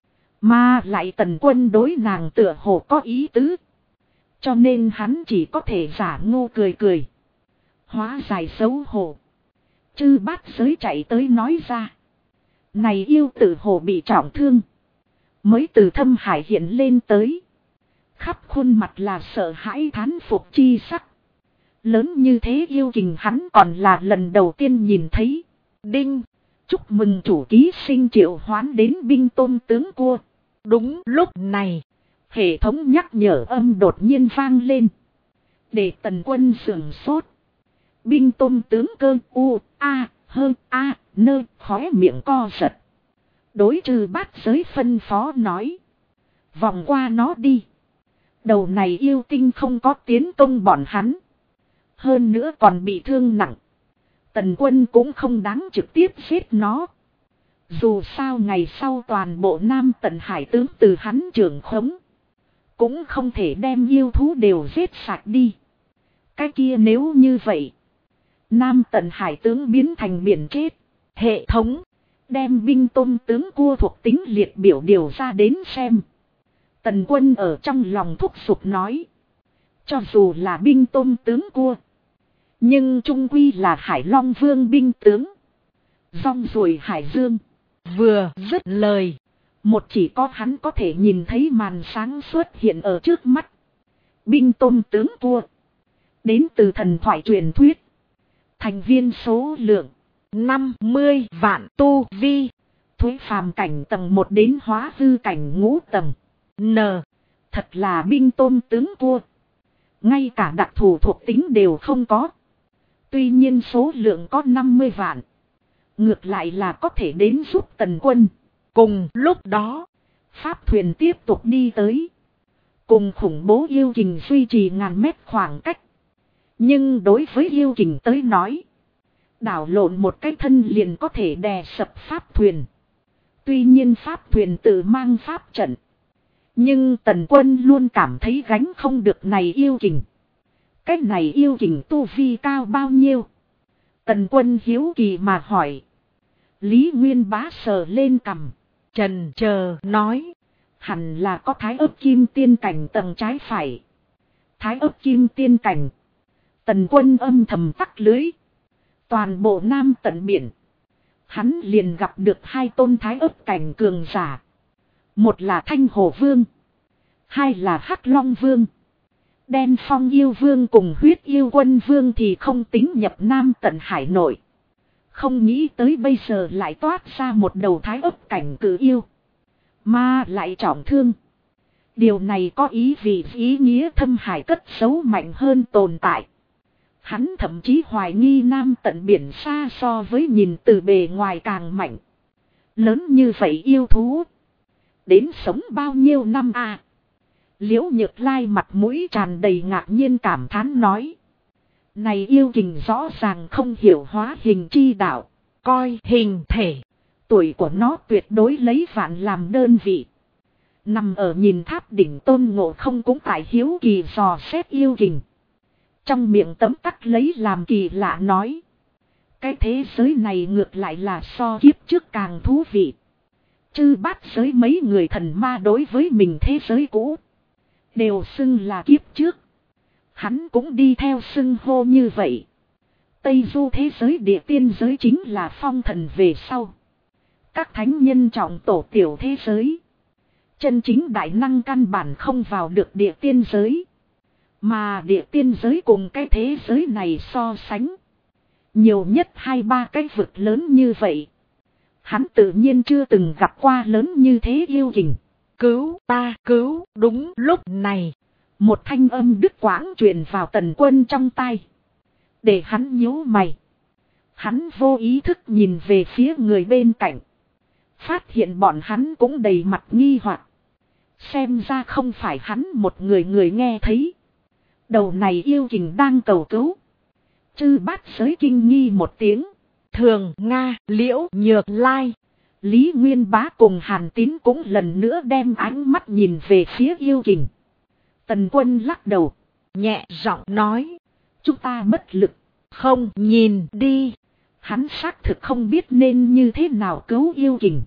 Mà lại Tần Quân đối nàng tựa hồ có ý tứ. Cho nên hắn chỉ có thể giả ngu cười cười. Hóa giải xấu hổ. Chư bát giới chạy tới nói ra. Này yêu tử hồ bị trọng thương. Mới từ thâm hải hiện lên tới. Khắp khuôn mặt là sợ hãi thán phục chi sắc. Lớn như thế yêu kình hắn còn là lần đầu tiên nhìn thấy. Đinh. Chúc mừng chủ ký sinh triệu hoán đến binh tôm tướng cua. Đúng lúc này, hệ thống nhắc nhở âm đột nhiên vang lên. Để Tần Quân sưởng sốt. Binh tôm tướng cơ u a hơ a nơ khóe miệng co giật. Đối trừ bát giới phân phó nói. Vòng qua nó đi. Đầu này yêu tinh không có tiến công bọn hắn. Hơn nữa còn bị thương nặng. Tần Quân cũng không đáng trực tiếp giết nó. Dù sao ngày sau toàn bộ Nam Tần Hải tướng từ hắn trưởng khống. Cũng không thể đem yêu thú đều giết sạch đi. Cái kia nếu như vậy, Nam Tần Hải tướng biến thành biển chết. Hệ thống. Đem binh tôm tướng cua thuộc tính liệt biểu điều ra đến xem. Tần Quân ở trong lòng thúc giục nói. Cho dù là binh tôm tướng cua. Nhưng trung quy là Hải Long Vương binh tướng. Rong ruổi Hải Dương. Vừa dứt lời. Một chỉ có hắn có thể nhìn thấy màn sáng xuất hiện ở trước mắt. Binh tôm tướng cua. Đến từ thần thoại truyền thuyết. Thành viên số lượng 50 vạn tu vi. Thuế phàm cảnh tầng 1 đến hóa hư cảnh ngũ tầng. N. Thật là binh tôm tướng cua. Ngay cả đặc thù thuộc tính đều không có. Tuy nhiên số lượng có 50 vạn. Ngược lại là có thể đến giúp Tần Quân. Cùng lúc đó, pháp thuyền tiếp tục đi tới. Cùng khủng bố yêu kình duy trì ngàn mét khoảng cách. Nhưng đối với yêu kình tới nói, đảo lộn một cái thân liền có thể đè sập pháp thuyền. Tuy nhiên pháp thuyền tự mang pháp trận. Nhưng Tần Quân luôn cảm thấy gánh không được này yêu kình. Cái này yêu kình tu vi cao bao nhiêu? Tần Quân hiếu kỳ mà hỏi. Lý Nguyên Bá sờ lên cằm. Chần chờ nói. Hẳn là có thái ấp kim tiên cảnh tầng trái phải. Thái ấp kim tiên cảnh. Tần Quân âm thầm tắc lưới. Toàn bộ Nam tận biển. Hắn liền gặp được hai tôn thái ấp cảnh cường giả. Một là Thanh Hồ Vương. Hai là Hắc Long Vương. Đen Phong Yêu Vương cùng Huyết Yêu Quân Vương thì không tính nhập Nam tận hải nội. Không nghĩ tới bây giờ lại toát ra một đầu thái ấp cảnh cử yêu. Mà lại trọng thương. Điều này có ý nghĩa thâm hải cất giấu mạnh hơn tồn tại. Hắn thậm chí hoài nghi Nam tận biển xa so với nhìn từ bề ngoài càng mạnh. Lớn như vậy yêu thú. Đến sống bao nhiêu năm à? Liễu Nhược Lai mặt mũi tràn đầy ngạc nhiên cảm thán nói. Này yêu kình rõ ràng không hiểu hóa hình chi đạo. Coi hình thể. Tuổi của nó tuyệt đối lấy vạn làm đơn vị. Nằm ở nhìn tháp đỉnh Tôn Ngộ Không cũng tại hiếu kỳ dò xét yêu kình. Trong miệng tấm tắc lấy làm kỳ lạ nói. Cái thế giới này ngược lại là so kiếp trước càng thú vị. Chư bát giới mấy người thần ma đối với mình thế giới cũ. Đều xưng là kiếp trước. Hắn cũng đi theo xưng hô như vậy. Tây du thế giới địa tiên giới chính là phong thần về sau. Các thánh nhân trọng tổ tiểu thế giới. Chân chính đại năng căn bản không vào được địa tiên giới. Mà địa tiên giới cùng cái thế giới này so sánh. Nhiều nhất 2-3 cái vực lớn như vậy. Hắn tự nhiên chưa từng gặp qua lớn như thế yêu kình. Cứu ta cứu. Đúng lúc này. Một thanh âm đứt quãng truyền vào Tần Quân trong tai. Để hắn nhíu mày. Hắn vô ý thức nhìn về phía người bên cạnh. Phát hiện bọn hắn cũng đầy mặt nghi hoặc. Xem ra không phải hắn một người nghe thấy. Đầu này yêu kình đang cầu cứu. Chư bát giới kinh nghi một tiếng. Thường Nga, Liễu Nhược Lai. Lý Nguyên Bá cùng Hàn Tín cũng lần nữa đem ánh mắt nhìn về phía yêu kình. Tần Quân lắc đầu. Nhẹ giọng nói. Chúng ta bất lực. Không nhìn đi. Hắn xác thực không biết nên như thế nào cứu yêu kình.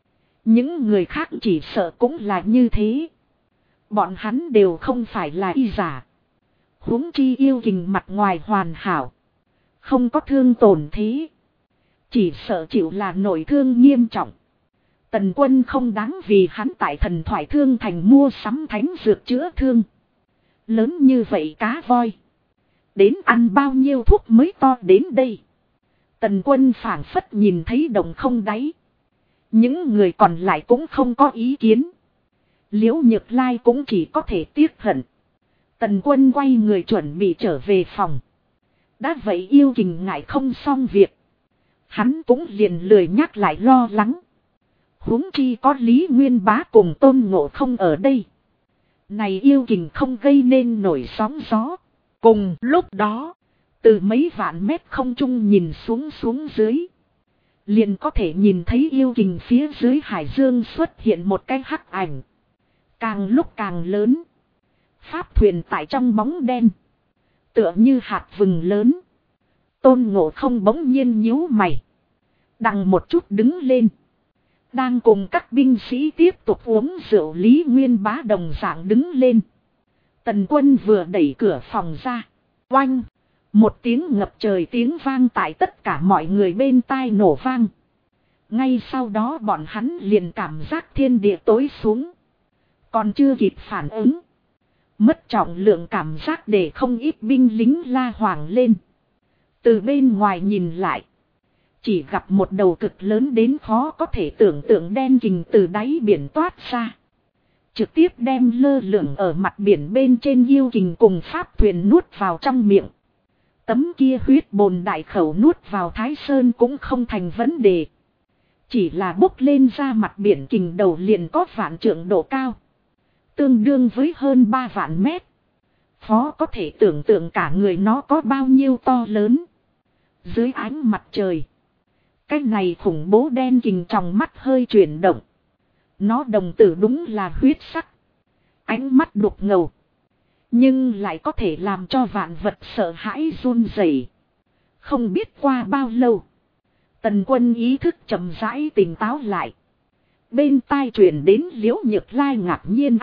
Những người khác chỉ sợ cũng là như thế. Bọn hắn đều không phải là y giả. Huống chi yêu kình mặt ngoài hoàn hảo. Không có thương tổn thế. Chỉ sợ chịu là nội thương nghiêm trọng. Tần Quân không đáng vì hắn tại Thần Thoại Thương Thành mua sắm thánh dược chữa thương. Lớn như vậy cá voi. Đến ăn bao nhiêu thuốc mới to đến đây. Tần Quân phảng phất nhìn thấy đồng không đáy. Những người còn lại cũng không có ý kiến. Liễu Nhược Lai cũng chỉ có thể tiếc hận. Tần Quân quay người chuẩn bị trở về phòng. Đã vậy yêu kình ngại không xong việc. Hắn cũng liền lười nhắc lại lo lắng. Huống chi có Lý Nguyên Bá cùng Tôn Ngộ Không ở đây. Này yêu kình không gây nên nổi sóng gió. Cùng lúc đó, từ mấy vạn mét không trung nhìn xuống dưới. Liền có thể nhìn thấy yêu kình phía dưới hải dương xuất hiện một cái hắc ảnh. Càng lúc càng lớn. Pháp thuyền tại trong bóng đen. Tựa như hạt vừng lớn. Tôn Ngộ Không bỗng nhiên nhíu mày. Đằng một chút đứng lên. Đang cùng các binh sĩ tiếp tục uống rượu Lý Nguyên Bá đồng dạng đứng lên. Tần Quân vừa đẩy cửa phòng ra. Oanh! Một tiếng ngập trời tiếng vang tại tất cả mọi người bên tai nổ vang. Ngay sau đó bọn hắn liền cảm giác thiên địa tối xuống. Còn chưa kịp phản ứng. Mất trọng lượng cảm giác để không ít binh lính la hoảng lên. Từ bên ngoài nhìn lại. Chỉ gặp một đầu cực lớn đến khó có thể tưởng tượng đen kình từ đáy biển toát ra. Trực tiếp đem lơ lửng ở mặt biển bên trên yêu kình cùng pháp thuyền nuốt vào trong miệng. Tấm kia huyết bồn đại khẩu nuốt vào Thái Sơn cũng không thành vấn đề. Chỉ là bốc lên ra mặt biển kình đầu liền có vạn trượng độ cao. Tương đương với hơn 3 vạn mét. Phó có thể tưởng tượng cả người nó có bao nhiêu to lớn. Dưới ánh mặt trời. Cái này khủng bố đen kình trong mắt hơi chuyển động. Nó đồng tử đúng là huyết sắc. Ánh mắt đục ngầu. Nhưng lại có thể làm cho vạn vật sợ hãi run rẩy. Không biết qua bao lâu. Tần Quân ý thức chậm rãi tỉnh táo lại. Bên tai truyền đến Liễu Nhược Lai ngạc nhiên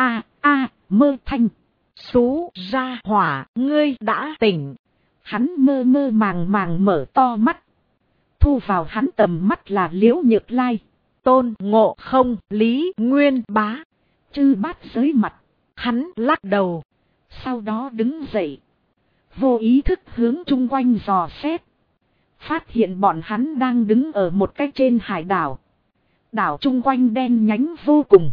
mơ thanh. Xú ra hỏa, ngươi đã tỉnh. Hắn mơ mơ màng mở to mắt. Thu vào hắn tầm mắt là Liễu Nhược Lai, Tôn Ngộ Không, Lý Nguyên Bá. Chư Bát Giới mặt. Hắn lắc đầu. Sau đó đứng dậy. Vô ý thức hướng chung quanh dò xét. Phát hiện bọn hắn đang đứng ở một cái trên hải đảo. Đảo chung quanh đen nhánh vô cùng.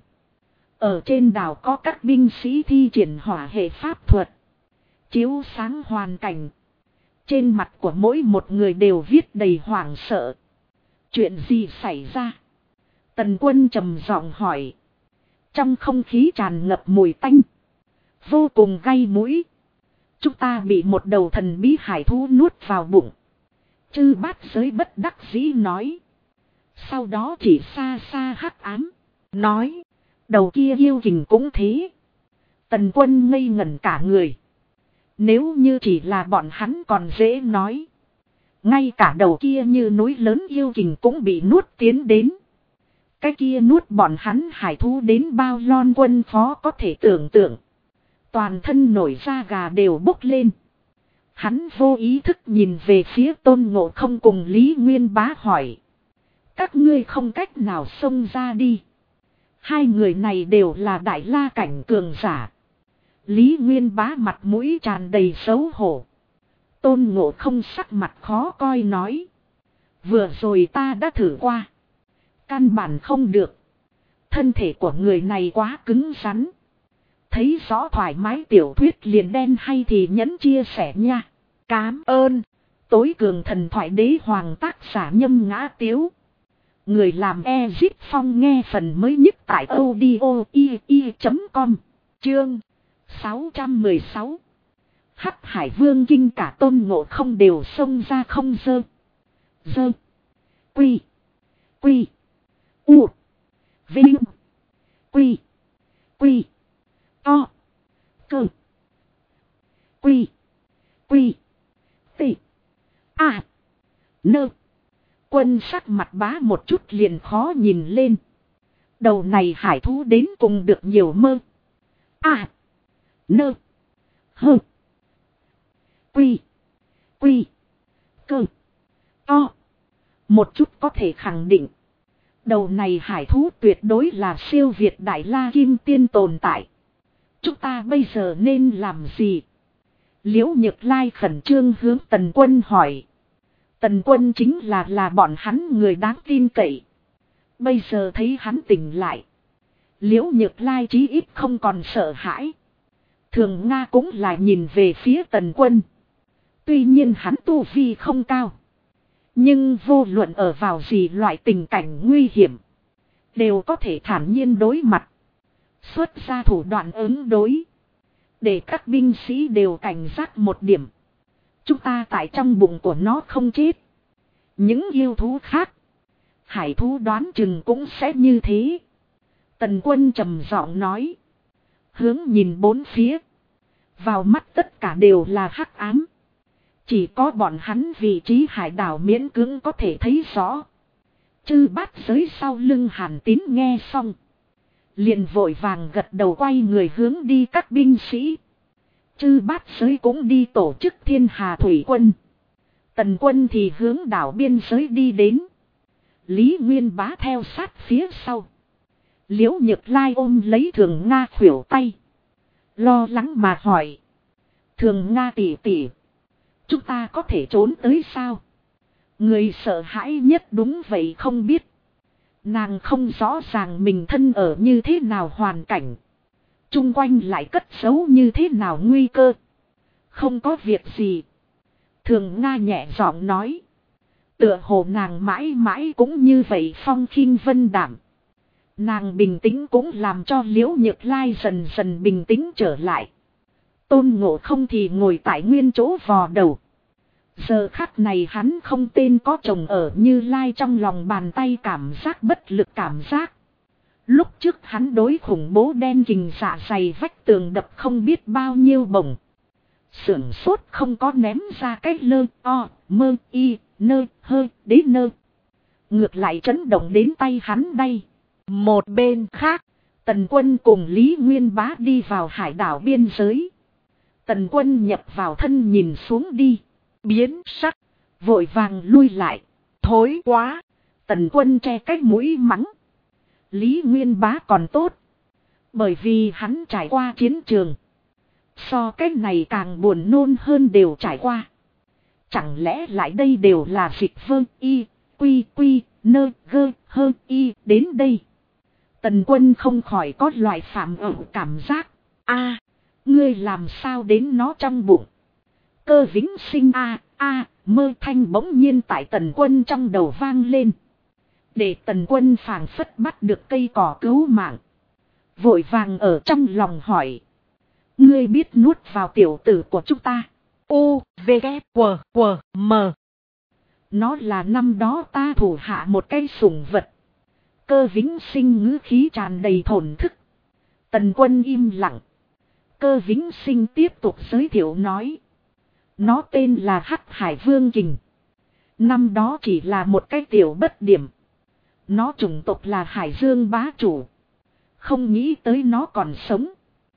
Ở trên đảo có các binh sĩ thi triển hỏa hệ pháp thuật. Chiếu sáng hoàn cảnh. Trên mặt của mỗi một người đều viết đầy hoảng sợ. Chuyện gì xảy ra? Tần Quân trầm giọng hỏi. Trong không khí tràn ngập mùi tanh. Vô cùng gay mũi. Chúng ta bị một đầu thần bí hải thú nuốt vào bụng. Chư Bát Giới bất đắc dĩ nói. Sau đó chỉ xa xa hắc ám. Nói. Đầu kia yêu kình cũng thế. Tần Quân ngây ngẩn cả người. Nếu như chỉ là bọn hắn còn dễ nói. Ngay cả đầu kia như núi lớn yêu kình cũng bị nuốt tiến đến. Cái kia nuốt bọn hắn hải thú đến bao lon Quân phó có thể tưởng tượng. Toàn thân nổi da gà đều bốc lên. Hắn vô ý thức nhìn về phía Tôn Ngộ Không cùng Lý Nguyên Bá hỏi. Các ngươi không cách nào xông ra đi. Hai người này đều là đại la cảnh cường giả. Lý Nguyên Bá mặt mũi tràn đầy xấu hổ. Tôn Ngộ Không sắc mặt khó coi nói. Vừa rồi ta đã thử qua. Căn bản không được. Thân thể của người này quá cứng rắn. Thấy rõ thoải mái tiểu thuyết liền đen hay thì nhấn chia sẻ nha. Cám ơn. Tối cường thần thoại đế hoàng tác giả Nhâm Ngã Tiếu. Người làm Ezip Phong nghe phần mới nhất tại audio.com. Chương 616. Hắc Hải Vương kinh cả Tôn Ngộ Không đều xông ra không dơ. Dơ. Quy. Quy. U. Vinh. Quy. Quy. To. Cơ. Quy. Quy. Tị. A. Nơ. Quân sắc mặt bá một chút liền khó nhìn lên. Đầu này hải thú đến cùng được nhiều mơ. A. Nơ. Hơ. Quy. Quy. Cơ. To. Một chút có thể khẳng định. Đầu này hải thú tuyệt đối là siêu việt đại la kim tiên tồn tại. Chúng ta bây giờ nên làm gì? Liễu Nhược Lai khẩn trương hướng Tần Quân hỏi. Tần Quân chính là bọn hắn người đáng tin cậy. Bây giờ thấy hắn tỉnh lại. Liễu Nhược Lai chí ít không còn sợ hãi. Thường Nga cũng lại nhìn về phía Tần Quân. Tuy nhiên hắn tu vi không cao. Nhưng vô luận ở vào gì loại tình cảnh nguy hiểm. Đều có thể thản nhiên đối mặt. Xuất ra thủ đoạn ứng đối. Để các binh sĩ đều cảnh giác một điểm. Chúng ta tại trong bụng của nó không chết. Những yêu thú khác. Hải thú đoán chừng cũng sẽ như thế. Tần Quân trầm giọng nói. Hướng nhìn bốn phía. Vào mắt tất cả đều là hắc ám. Chỉ có bọn hắn vị trí hải đảo miễn cưỡng có thể thấy rõ. Chư bát giới sau lưng Hàn Tín nghe xong. Liền vội vàng gật đầu quay người hướng đi các binh sĩ. Chư bát giới cũng đi tổ chức Thiên Hà Thủy Quân. Tần quân thì hướng đảo biên giới đi đến. Lý Nguyên Bá theo sát phía sau. Liễu Nhược Lai ôm lấy Thường Nga khuỷu tay. Lo lắng mà hỏi. Thường Nga tỷ tỷ, chúng ta có thể trốn tới sao? Người sợ hãi nhất đúng vậy không biết. Nàng không rõ ràng mình thân ở như thế nào hoàn cảnh. Trung quanh lại cất giấu như thế nào nguy cơ. Không có việc gì. Thường Nga nhẹ giọng nói. Tựa hồ nàng mãi mãi cũng như vậy phong khinh vân đảm. Nàng bình tĩnh cũng làm cho Liễu Nhược Lai dần dần bình tĩnh trở lại. Tôn Ngộ Không thì ngồi tại nguyên chỗ vò đầu. Giờ khắc này hắn không tên có chồng ở Như Lai trong lòng bàn tay cảm giác bất lực cảm giác. Lúc trước hắn đối khủng bố đen kình dạ dày vách tường đập không biết bao nhiêu bổng. Sưởng sốt không có ném ra cái lơ o mơ y nơ hơ đế nơ. Ngược lại chấn động đến tay hắn đây. Một bên khác, Tần Quân cùng Lý Nguyên Bá đi vào hải đảo biên giới. Tần Quân nhập vào thân nhìn xuống đi. Biến sắc. Vội vàng lui lại. Thối quá. Tần Quân che cái mũi mắng. Lý Nguyên Bá còn tốt. Bởi vì hắn trải qua chiến trường. So cái này càng buồn nôn hơn đều trải qua. Chẳng lẽ lại đây đều là dịch vơ y, quy quy, nơ gơ hơ y đến đây. Tần Quân không khỏi có loại phạm ẩu cảm giác. A, ngươi làm sao đến nó trong bụng. Cơ vĩnh sinh mơ thanh bỗng nhiên tại Tần Quân trong đầu vang lên. Để Tần Quân phảng phất bắt được cây cỏ cứu mạng. Vội vàng ở trong lòng hỏi. Ngươi biết nuốt vào tiểu tử của chúng ta. U, V, K, W, M. Nó là năm đó ta thủ hạ một cái sủng vật. Cơ vĩnh sinh ngữ khí tràn đầy thổn thức. Tần Quân im lặng. Cơ vĩnh sinh tiếp tục giới thiệu nói. Nó tên là Hắc Hải Vương Kình. Năm đó chỉ là một cái tiểu bất điểm. Nó chủng tộc là Hải Dương bá chủ. Không nghĩ tới nó còn sống.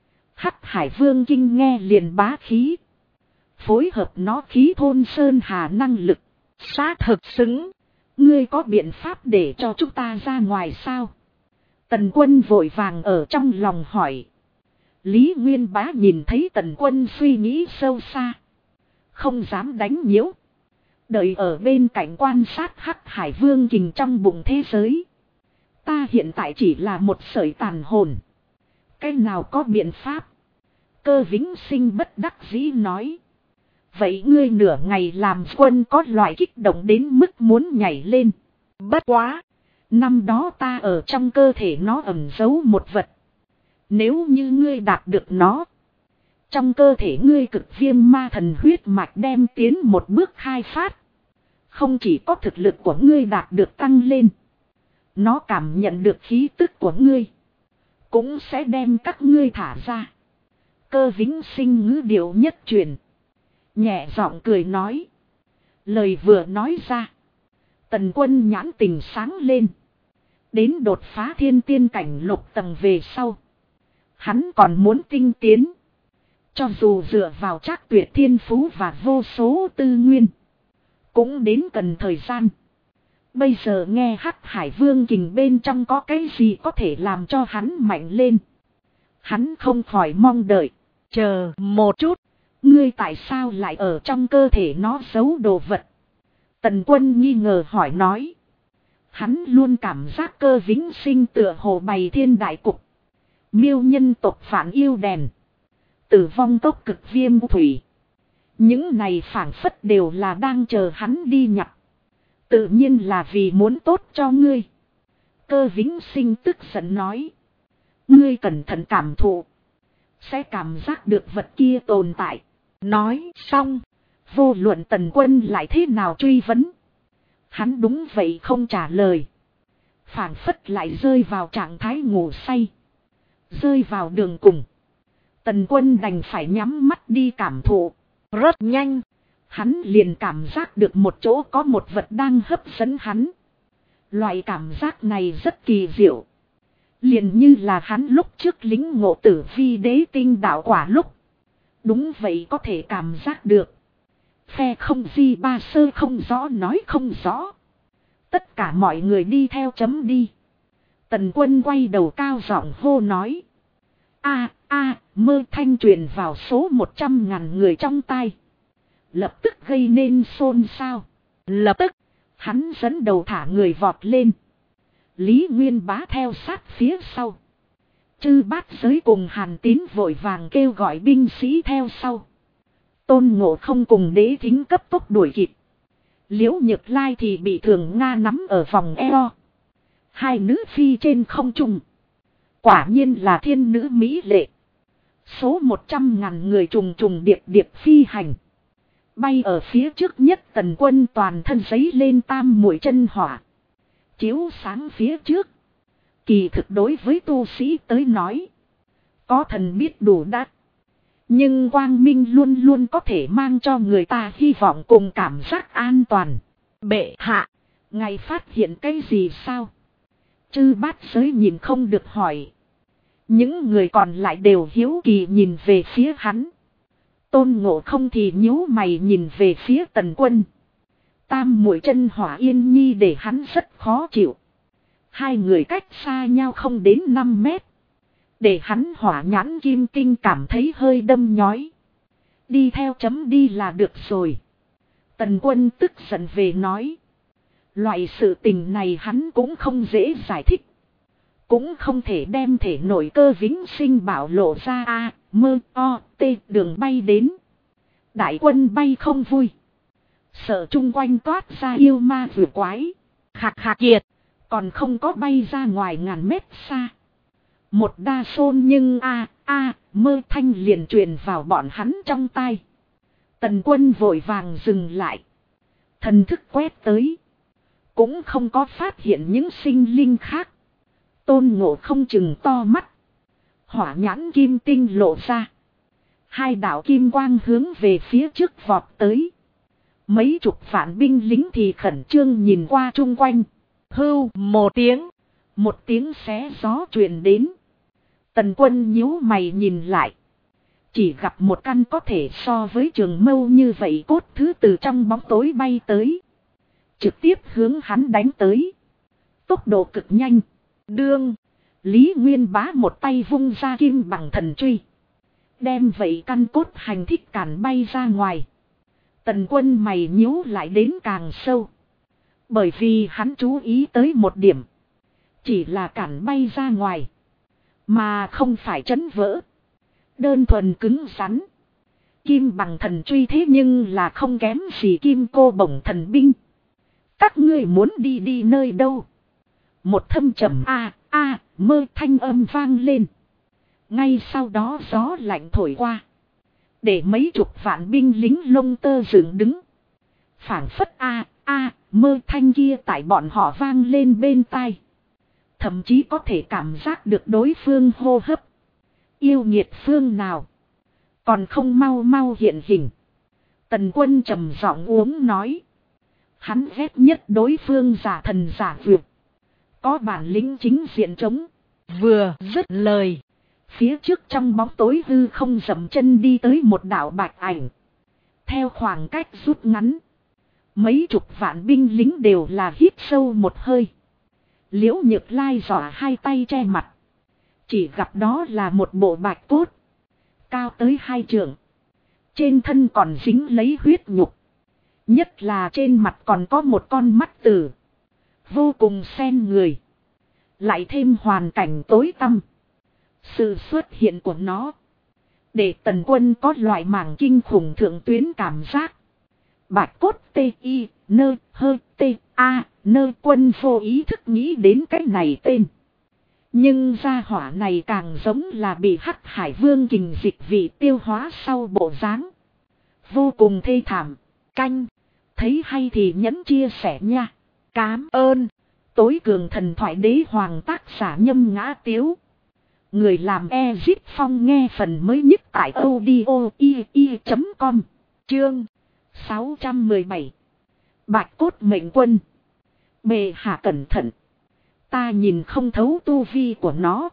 Hắc Hải Vương Kinh nghe liền bá khí. Phối hợp nó khí thôn sơn hà năng lực. Sát thực xứng. Ngươi có biện pháp để cho chúng ta ra ngoài sao? Tần Quân vội vàng ở trong lòng hỏi. Lý Nguyên Bá nhìn thấy Tần Quân suy nghĩ sâu xa. Không dám đánh nhiễu. Đợi ở bên cạnh quan sát Hắc Hải Vương Kình trong bụng thế giới. Ta hiện tại chỉ là một sợi tàn hồn. Cái nào có biện pháp? Cơ vĩnh sinh bất đắc dĩ nói. Vậy ngươi nửa ngày làm quân có loại kích động đến mức muốn nhảy lên. Bất quá. Năm đó ta ở trong cơ thể nó ẩn giấu một vật. Nếu như ngươi đạt được nó. Trong cơ thể ngươi cực viêm ma thần huyết mạch đem tiến một bước khai phát. Không chỉ có thực lực của ngươi đạt được tăng lên. Nó cảm nhận được khí tức của ngươi. Cũng sẽ đem các ngươi thả ra. Cơ vĩnh sinh ngữ điệu nhất truyền. Nhẹ giọng cười nói. Lời vừa nói ra. Tần Quân nhãn tình sáng lên. Đến đột phá thiên tiên cảnh lục tầng về sau. Hắn còn muốn tinh tiến. Cho dù dựa vào Trác Tuyệt thiên phú và vô số tư nguyên. Cũng đến cần thời gian. Bây giờ nghe Hắc Hải Vương Kình bên trong có cái gì có thể làm cho hắn mạnh lên. Hắn không khỏi mong đợi. Chờ một chút. Ngươi tại sao lại ở trong cơ thể nó giấu đồ vật? Tần Quân nghi ngờ hỏi nói. Hắn luôn cảm giác cơ vĩnh sinh tựa hồ bày thiên đại cục. Miêu nhân tộc phản yêu đèn. Tử vong tốc cực viêm thủy. Những này phảng phất đều là đang chờ hắn đi nhặt. Tự nhiên là vì muốn tốt cho ngươi. Cơ vĩnh sinh tức giận nói. Ngươi cẩn thận cảm thụ. Sẽ cảm giác được vật kia tồn tại. Nói xong. Vô luận Tần Quân lại thế nào truy vấn. Hắn đúng vậy không trả lời. Phảng phất lại rơi vào trạng thái ngủ say. Rơi vào đường cùng. Tần Quân đành phải nhắm mắt đi cảm thụ. Rất nhanh. Hắn liền cảm giác được một chỗ có một vật đang hấp dẫn hắn. Loại cảm giác này rất kỳ diệu. Liền như là hắn lúc trước lính ngộ tử vi đế tinh đạo quả lúc. Đúng vậy, có thể cảm giác được. Phe không di ba sơ không rõ nói không rõ. Tất cả mọi người đi theo chấm đi. Tần Quân quay đầu cao giọng hô nói. Mơ thanh truyền vào số 100.000 người trong tai. Lập tức gây nên xôn xao. Lập tức, hắn dẫn đầu thả người vọt lên. Lý Nguyên Bá theo sát phía sau. Chư Bát Giới cùng Hàn Tín vội vàng kêu gọi binh sĩ theo sau. Tôn Ngộ Không cùng Đế Thính cấp tốc đuổi kịp. Liễu Nhược Lai thì bị Thường Nga nắm ở vòng eo. Hai nữ phi trên không trung. Quả nhiên là thiên nữ mỹ lệ. Số 100.000 người trùng trùng điệp điệp phi hành. Bay ở phía trước nhất, Tần Quân toàn thân giấy lên tam muội chân hỏa. Chiếu sáng phía trước. Kỳ thực đối với tu sĩ tới nói. Có thần biết đủ đắt. Nhưng quang minh luôn luôn có thể mang cho người ta hy vọng cùng cảm giác an toàn. Bệ hạ, ngài phát hiện cái gì sao? Chư Bát Giới nhìn không được hỏi. Những người còn lại đều hiếu kỳ nhìn về phía hắn. Tôn Ngộ Không thì nhíu mày nhìn về phía Tần Quân. Tam muội chân hỏa yên nhi để hắn rất khó chịu. Hai người cách xa nhau không đến 5 mét. Để hắn hỏa nhãn kim tinh cảm thấy hơi đâm nhói. Đi theo chấm đi là được rồi. Tần Quân tức giận về nói. Loại sự tình này hắn cũng không dễ giải thích. Cũng không thể đem thể nội cơ vĩnh sinh bảo lộ ra đường bay đến. Đại quân bay không vui. Sợ chung quanh toát ra yêu ma vừa quái. Hạc kiệt. Còn không có bay ra ngoài ngàn mét xa. Một đa sôn nhưng mơ thanh liền truyền vào bọn hắn trong tai. Tần Quân vội vàng dừng lại. Thần thức quét tới. Cũng không có phát hiện những sinh linh khác. Tôn Ngộ Không chừng to mắt. Hỏa nhãn kim tinh lộ ra. Hai đạo kim quang hướng về phía trước vọt tới. Mấy chục vạn binh lính thì khẩn trương nhìn qua chung quanh. Hưu một tiếng xé gió truyền đến. Tần Quân nhíu mày nhìn lại. Chỉ gặp một căn có thể so với trường mâu như vậy cốt thứ từ trong bóng tối bay tới. Trực tiếp hướng hắn đánh tới. Tốc độ cực nhanh. Đương. Lý Nguyên Bá một tay vung ra kim bằng thần truy. Đem vậy căn cốt hành thích cản bay ra ngoài. Tần Quân mày nhíu lại đến càng sâu. Bởi vì hắn chú ý tới một điểm. Chỉ là cản bay ra ngoài. Mà không phải chấn vỡ. Đơn thuần cứng rắn. Kim bằng thần truy thế nhưng là không kém gì kim cô bổng thần binh. Các ngươi muốn đi nơi đâu? Một thâm trầm mơ thanh âm vang lên. Ngay sau đó gió lạnh thổi qua. Để mấy chục vạn binh lính lông tơ dựng đứng. Phảng phất mơ thanh kia tại bọn họ vang lên bên tai. Thậm chí có thể cảm giác được đối phương hô hấp. Yêu nghiệt phương nào? Còn không mau hiện hình. Tần Quân trầm giọng uống nói. Hắn ghét nhất đối phương giả thần giả vượt. Có bản lĩnh chính diện chống. Vừa dứt lời. Phía trước trong bóng tối hư không dậm chân đi tới một đạo bạch ảnh. Theo khoảng cách rút ngắn. Mấy chục vạn binh lính đều là hít sâu một hơi. Liễu Nhược Lai giỏ hai tay che mặt. Chỉ gặp đó là một bộ bạch cốt. Cao tới 2 trượng. Trên thân còn dính lấy huyết nhục. Nhất là trên mặt còn có một con mắt tử. Vô cùng xen người. Lại thêm hoàn cảnh tối tăm. Sự xuất hiện của nó. Để Tần Quân có loại mảng kinh khủng thượng tuyến cảm giác. Bạch cốt nơ Quân vô ý thức nghĩ đến cái này tên. Nhưng gia hỏa này càng giống là bị Hắc Hải Vương kình dịch vị tiêu hóa sau bộ dáng. Vô cùng thê thảm. Canh. Thấy hay thì nhấn chia sẻ nha. Cám ơn. Tối cường thần thoại đế hoàng tác giả Nhâm Ngã Tiếu. Người làm Ezit Phong nghe phần mới nhất tại audio.com. Chương 617. Bạch cốt mệnh quân. Bệ hạ cẩn thận. Ta nhìn không thấu tu vi của nó.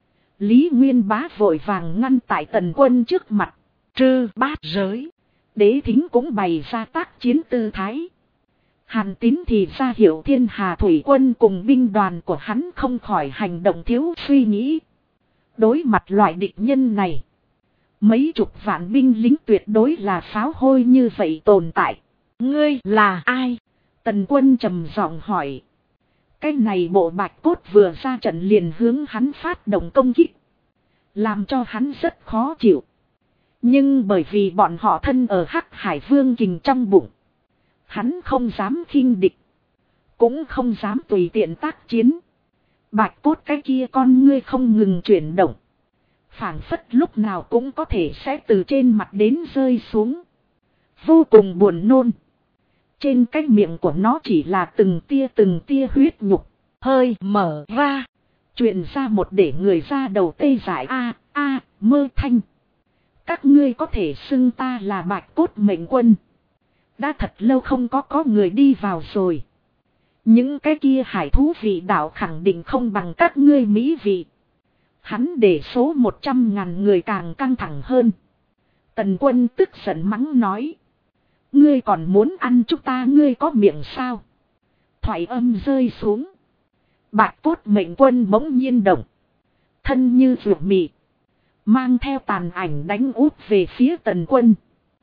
Lý Nguyên Bá vội vàng ngăn tại Tần Quân trước mặt. Trư bát giới. Đế Thính cũng bày ra tác chiến tư thái. Hàn Tín thì ra hiểu Thiên Hà Thủy Quân cùng binh đoàn của hắn không khỏi hành động thiếu suy nghĩ. Đối mặt loại địch nhân này, mấy chục vạn binh lính tuyệt đối là pháo hôi như vậy tồn tại. Ngươi là ai? Tần Quân trầm giọng hỏi. Cái này bộ Bạch Cốt vừa ra trận liền hướng hắn phát động công kích, làm cho hắn rất khó chịu. Nhưng bởi vì bọn họ thân ở Hắc Hải Vương Kình trong bụng, hắn không dám khinh địch, cũng không dám tùy tiện tác chiến. Bạch Cốt cái kia con ngươi không ngừng chuyển động, phảng phất lúc nào cũng có thể sẽ từ trên mặt đến rơi xuống. Vô cùng buồn nôn. Trên cái miệng của nó chỉ là từng tia huyết nhục hơi mở ra, truyền ra một để người ra đầu tê dại mơ thanh. Các ngươi có thể xưng ta là Bạch Cốt Mệnh Quân. Đã thật lâu không có người đi vào rồi. Những cái kia hải thú vị đạo khẳng định không bằng các ngươi mỹ vị. Hắn để số 100.000 người càng căng thẳng hơn. Tần Quân tức giận mắng nói. Ngươi còn muốn ăn chúng ta, ngươi có miệng sao? Thoại âm rơi xuống. Bạch Cốt Mệnh Quân bỗng nhiên động. Thân như ruột mị, mang theo tàn ảnh đánh úp về phía Tần Quân.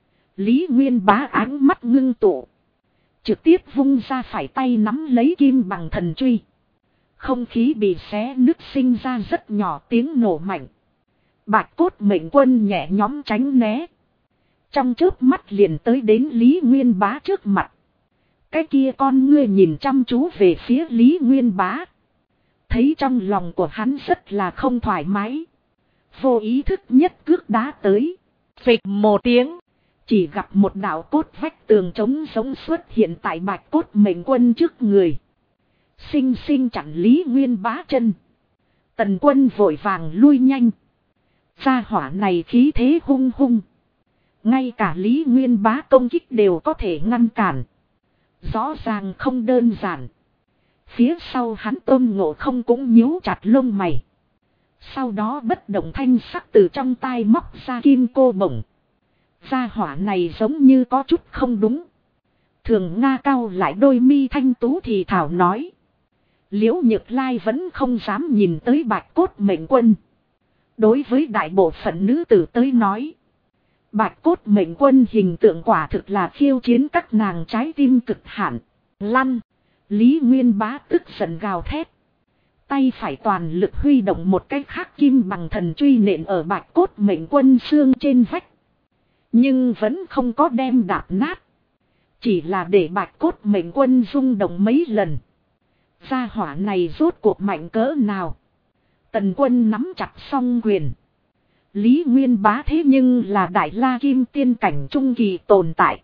Lý Nguyên Bá ánh mắt ngưng tụ, trực tiếp vung ra phải tay nắm lấy kim bằng thần truy. Không khí bị xé nứt sinh ra rất nhỏ tiếng nổ mạnh. Bạch Cốt Mệnh Quân nhẹ nhõm tránh né. Trong chớp mắt liền tới đến Lý Nguyên Bá trước mặt. Cái kia con ngươi nhìn chăm chú về phía Lý Nguyên Bá. Thấy trong lòng của hắn rất là không thoải mái. Vô ý thức nhất cước đá tới. Phịch một tiếng. Chỉ gặp một đạo cốt vách tường trống sống xuất hiện tại Bạch Cốt Mệnh Quân trước người. Xinh xinh chặn Lý Nguyên Bá chân. Tần Quân vội vàng lui nhanh. Gia hỏa này khí thế hung hung. Ngay cả Lý Nguyên Bá công kích đều có thể ngăn cản. Rõ ràng không đơn giản. Phía sau hắn Tôn Ngộ Không cũng nhíu chặt lông mày. Sau đó bất động thanh sắc từ trong tai móc ra kim cô bổng. Gia hỏa này giống như có chút không đúng. Thường Nga cau lại đôi mi thanh tú thì thảo nói. Liễu Nhược Lai vẫn không dám nhìn tới Bạch Cốt Mệnh Quân. Đối với đại bộ phận nữ tử tới nói, Bạch Cốt Mệnh Quân hình tượng quả thực là khiêu chiến các nàng trái tim cực hạn. Lăn! Lý Nguyên Bá tức giận gào thét. Tay phải toàn lực huy động một cái khác kim bằng thần truy nện ở Bạch Cốt Mệnh Quân xương trên vách. Nhưng vẫn không có đem đạp nát. Chỉ là để Bạch Cốt Mệnh Quân rung động mấy lần. Gia hỏa này rốt cuộc mạnh cỡ nào? Tần Quân nắm chặt song quyền. Lý Nguyên Bá thế nhưng là đại la kim tiên cảnh trung kỳ tồn tại.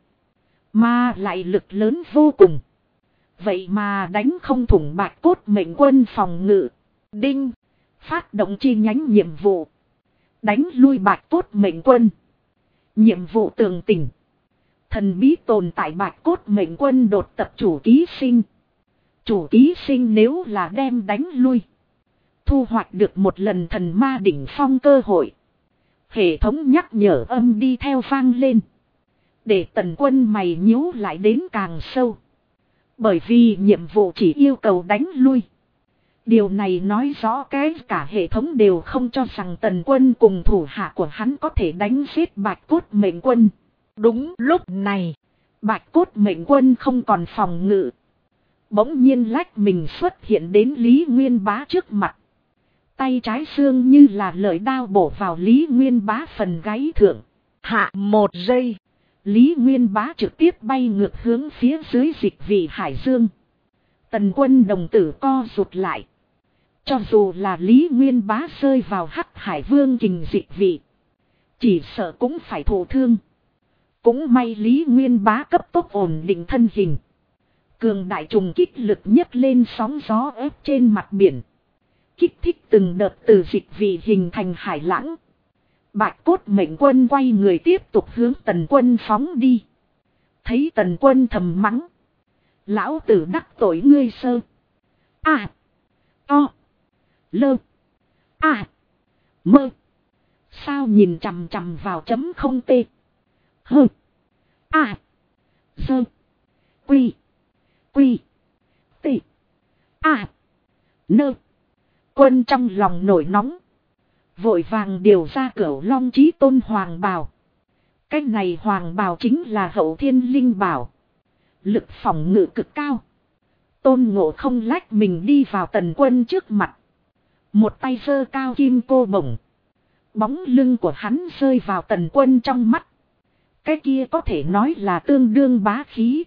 Mà lại lực lớn vô cùng. Vậy mà đánh không thủng Bạch Cốt Mệnh Quân phòng ngự. Đinh! Phát động chi nhánh nhiệm vụ. Đánh lui Bạch Cốt Mệnh Quân. Nhiệm vụ tường tình. Thần bí tồn tại Bạch Cốt Mệnh Quân đột tập chủ ký sinh. Chủ ký sinh nếu là đem đánh lui, thu hoạch được một lần thần ma đỉnh phong cơ hội. Hệ thống nhắc nhở âm đi theo vang lên. Để Tần Quân mày nhíu lại đến càng sâu. Bởi vì nhiệm vụ chỉ yêu cầu đánh lui. Điều này nói rõ cái cả hệ thống đều không cho rằng Tần Quân cùng thủ hạ của hắn có thể đánh giết Bạch Cốt Mệnh Quân. Đúng lúc này, Bạch Cốt Mệnh Quân không còn phòng ngự. Bỗng nhiên lách mình xuất hiện đến Lý Nguyên Bá trước mặt. Tay trái xương như là lợi đao bổ vào Lý Nguyên Bá phần gáy thượng. Hạ một giây. Lý Nguyên Bá trực tiếp bay ngược hướng phía dưới dịch vị hải dương. Tần Quân đồng tử co rụt lại. Cho dù là Lý Nguyên Bá rơi vào Hắc Hải Vương Kình dịch vị, chỉ sợ cũng phải thụ thương. Cũng may Lý Nguyên Bá cấp tốc ổn định thân hình. Cường đại trùng kích lực nhấc lên sóng gió ép trên mặt biển. Kích thích từng đợt từ dịch vị hình thành hải lãng. Bạch Cốt Mệnh Quân quay người tiếp tục hướng Tần Quân phóng đi. Thấy Tần Quân thầm mắng. Lão tử đắc tội ngươi sơ. À. To. Lơ. À. Mơ. Sao nhìn chằm chằm vào chấm không tê. Hơ. À. Sơ. Quy. Quy. Tê. À. Nơ. Quân trong lòng nổi nóng. Vội vàng điều ra Cửu Long Chí Tôn hoàng bào. Cái này hoàng bào chính là Hậu Thiên Linh bảo. Lực phòng ngự cực cao. Tôn Ngộ không lách mình đi vào Tần Quân trước mặt. Một tay giơ cao kim cô bổng. Bóng lưng của hắn rơi vào Tần Quân trong mắt. Cái kia có thể nói là tương đương bá khí.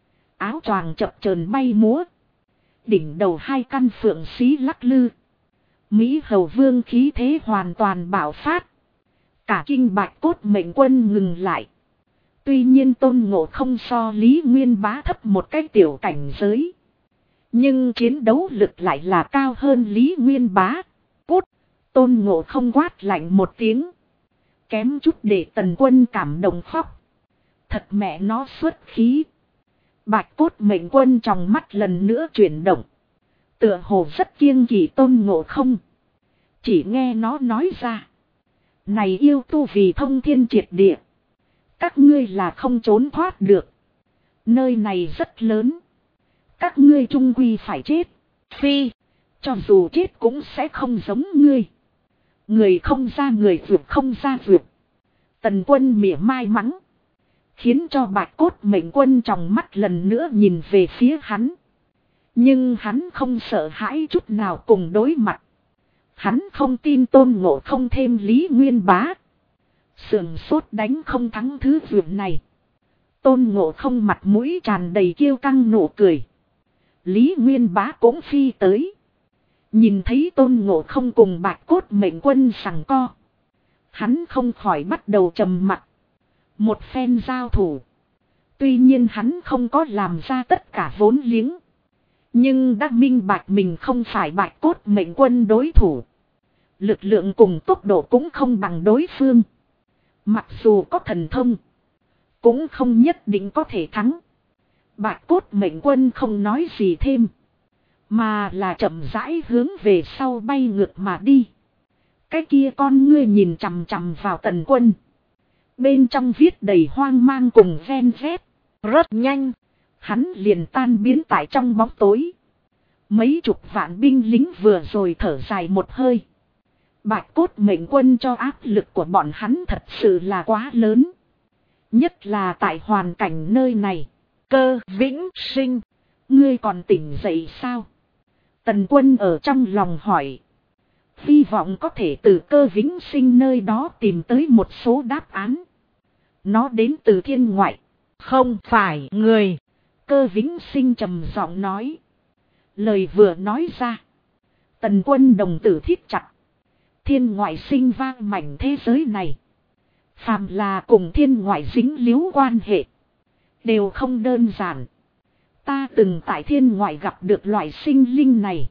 Áo choàng chập chờn bay múa. Đỉnh đầu hai căn phượng xí lắc lư. Mỹ Hầu Vương khí thế hoàn toàn bạo phát. Cả kinh Bạch Cốt Mệnh Quân ngừng lại. Tuy nhiên Tôn Ngộ không so Lý Nguyên Bá thấp một cái tiểu cảnh giới. Nhưng chiến đấu lực lại là cao hơn Lý Nguyên Bá. Cút! Tôn Ngộ không quát lạnh một tiếng. Kém chút để Tần Quân cảm động khóc. Thật mẹ nó xuất khí. Bạch Cốt Mệnh Quân trong mắt lần nữa chuyển động. Tựa hồ rất kiêng kỵ Tôn Ngộ không. Chỉ nghe nó nói ra. Này yêu tu vì thông thiên triệt địa. Các ngươi là không trốn thoát được. Nơi này rất lớn. Các ngươi chung quy phải chết. Phi. Cho dù chết cũng sẽ không giống ngươi. Người không ra người vượt không ra vượt. Tần Quân mỉa mai mắng. Khiến cho Bạch Cốt Mệnh Quân trong mắt lần nữa nhìn về phía hắn. Nhưng hắn không sợ hãi chút nào cùng đối mặt. Hắn không tin Tôn Ngộ không thêm Lý Nguyên Bá. Sườn sốt đánh không thắng thứ vượt này. Tôn Ngộ không mặt mũi tràn đầy kiêu căng nụ cười. Lý Nguyên Bá cũng phi tới. Nhìn thấy Tôn Ngộ không cùng Bạch Cốt Mệnh Quân sằng co. Hắn không khỏi bắt đầu trầm mặc. Một phen giao thủ. Tuy nhiên hắn không có làm ra tất cả vốn liếng. Nhưng đã minh bạch mình không phải Bạch Cốt Mệnh Quân đối thủ. Lực lượng cùng tốc độ cũng không bằng đối phương. Mặc dù có thần thông. Cũng không nhất định có thể thắng. Bạch Cốt Mệnh Quân không nói gì thêm. Mà là chậm rãi hướng về sau bay ngược mà đi. Cái kia con ngươi nhìn chằm chằm vào Tần Quân. Bên trong viết đầy hoang mang cùng ven vét. Rất nhanh. Hắn liền tan biến tại trong bóng tối. Mấy chục vạn binh lính vừa rồi thở dài một hơi. Bạch Cốt Mệnh Quân cho áp lực của bọn hắn thật sự là quá lớn. Nhất là tại hoàn cảnh nơi này. Cơ Vĩnh Sinh. Ngươi còn tỉnh dậy sao? Tần Quân ở trong lòng hỏi. Hy vọng có thể từ Cơ Vĩnh Sinh nơi đó tìm tới một số đáp án. Nó đến từ thiên ngoại. Không phải người. Cơ Vĩnh Sinh trầm giọng nói. Lời vừa nói ra. Tần Quân đồng tử thít chặt. Thiên ngoại sinh vang mảnh thế giới này. Phàm là cùng thiên ngoại dính líu quan hệ. Đều không đơn giản. Ta từng tại thiên ngoại gặp được loại sinh linh này.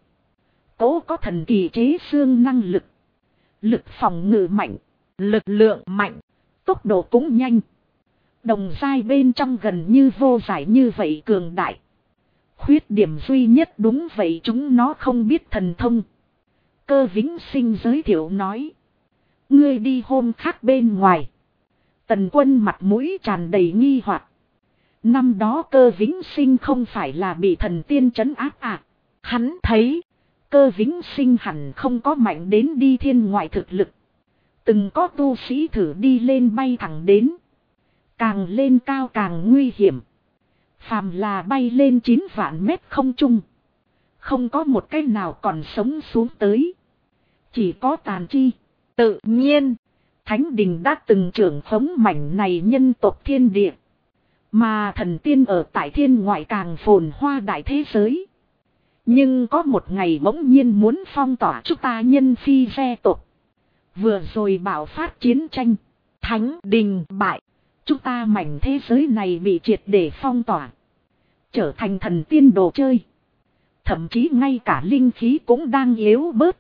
Cố có thần kỳ chế xương năng lực. Lực phòng ngự mạnh. Lực lượng mạnh. Tốc độ cũng nhanh. Đồng giai bên trong gần như vô giải như vậy cường đại. Khuyết điểm duy nhất đúng vậy chúng nó không biết thần thông. Cơ Vĩnh Sinh giới thiệu nói. Ngươi đi hôm khác bên ngoài. Tần Quân mặt mũi tràn đầy nghi hoặc. Năm đó Cơ Vĩnh Sinh không phải là bị thần tiên trấn áp à. Hắn thấy. Cơ Vĩnh Sinh hẳn không có mạnh đến đi thiên ngoại thực lực. Từng có tu sĩ thử đi lên bay thẳng đến. Càng lên cao càng nguy hiểm. Phàm là bay lên 9 vạn mét không trung. Không có một cái nào còn sống xuống tới. Chỉ có tàn chi. Tự nhiên. Thánh đình đã từng trưởng khống mảnh này nhân tộc thiên địa. Mà thần tiên ở tại thiên ngoại càng phồn hoa đại thế giới. Nhưng có một ngày bỗng nhiên muốn phong tỏa chúng ta nhân phi ve tộc. Vừa rồi bạo phát chiến tranh. Thánh đình bại. Chúng ta mảnh thế giới này bị triệt để phong tỏa. Trở thành thần tiên đồ chơi. Thậm chí ngay cả linh khí cũng đang yếu bớt.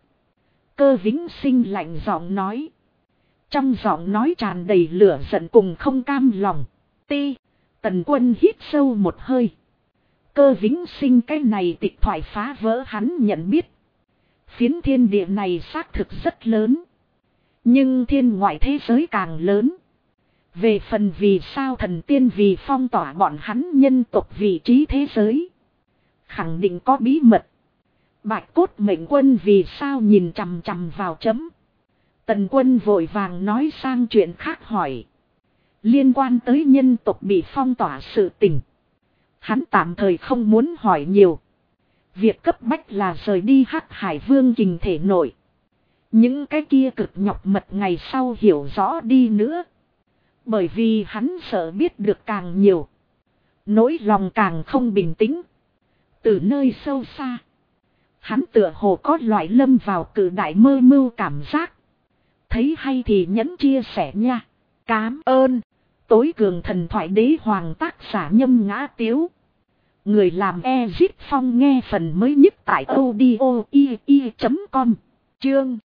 Cơ Vĩnh Sinh lạnh giọng nói. Trong giọng nói tràn đầy lửa giận cùng không cam lòng. Ti. Tần Quân hít sâu một hơi. Cơ Vĩnh Sinh cái này tịch thoại phá vỡ hắn nhận biết. Phiến thiên địa này xác thực rất lớn. Nhưng thiên ngoại thế giới càng lớn. Về phần vì sao thần tiên vì phong tỏa bọn hắn nhân tộc vị trí thế giới. Khẳng định có bí mật. Bạch cốt mệnh quân vì sao nhìn chằm chằm vào chấm. Tần Quân vội vàng nói sang chuyện khác hỏi. Liên quan tới nhân tộc bị phong tỏa sự tình. Hắn tạm thời không muốn hỏi nhiều. Việc cấp bách là rời đi Hắc Hải Vương Kình thể nội. Những cái kia cực nhọc mật ngày sau hiểu rõ đi nữa. Bởi vì hắn sợ biết được càng nhiều. Nỗi lòng càng không bình tĩnh. Từ nơi sâu xa. Hắn tựa hồ có loại lâm vào cự đại mơ mưu cảm giác. Thấy hay thì nhẫn chia sẻ nha. Cám ơn. Tối cường thần thoại đế hoàng tác giả Nhâm Ngã Tiếu. Người làm Ezit Phong nghe phần mới nhất tại audio.com. Chương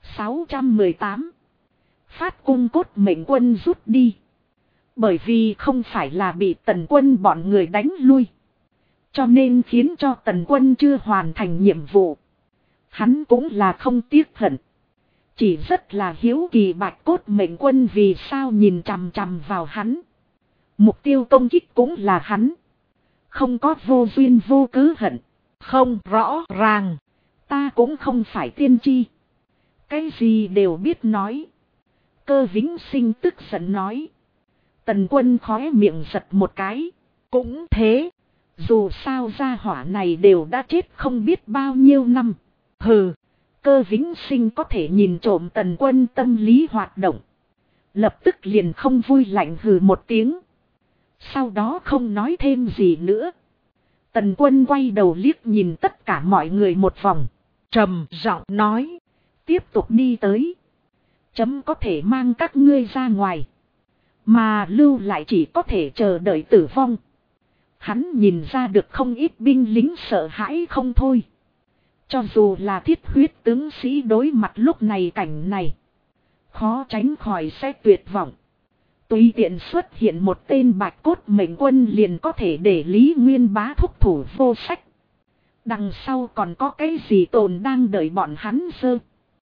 618. Phát cung cốt mệnh quân rút đi. Bởi vì không phải là bị Tần Quân bọn người đánh lui. Cho nên khiến cho Tần Quân chưa hoàn thành nhiệm vụ. Hắn cũng là không tiếc hận. Chỉ rất là hiếu kỳ Bạch cốt mệnh quân vì sao nhìn chằm chằm vào hắn. Mục tiêu công kích cũng là hắn. Không có vô duyên vô cớ hận. Không rõ ràng. Ta cũng không phải tiên tri. Cái gì đều biết nói. Cơ Vĩnh Sinh tức giận nói. Tần Quân khóe miệng giật một cái. Cũng thế. Dù sao gia hỏa này đều đã chết không biết bao nhiêu năm. Hừ. Cơ Vĩnh Sinh có thể nhìn trộm Tần Quân tâm lý hoạt động. Lập tức liền không vui lạnh hừ một tiếng. Sau đó không nói thêm gì nữa. Tần Quân quay đầu liếc nhìn tất cả mọi người một vòng. Trầm giọng nói. Tiếp tục đi tới. Chấm có thể mang các ngươi ra ngoài. Mà lưu lại chỉ có thể chờ đợi tử vong. Hắn nhìn ra được không ít binh lính sợ hãi không thôi. Cho dù là thiết huyết tướng sĩ đối mặt lúc này cảnh này. Khó tránh khỏi sẽ tuyệt vọng. Tùy tiện xuất hiện một tên Bạch cốt mệnh quân liền có thể để Lý Nguyên Bá thúc thủ vô sách. Đằng sau còn có cái gì tồn đang đợi bọn hắn dơ.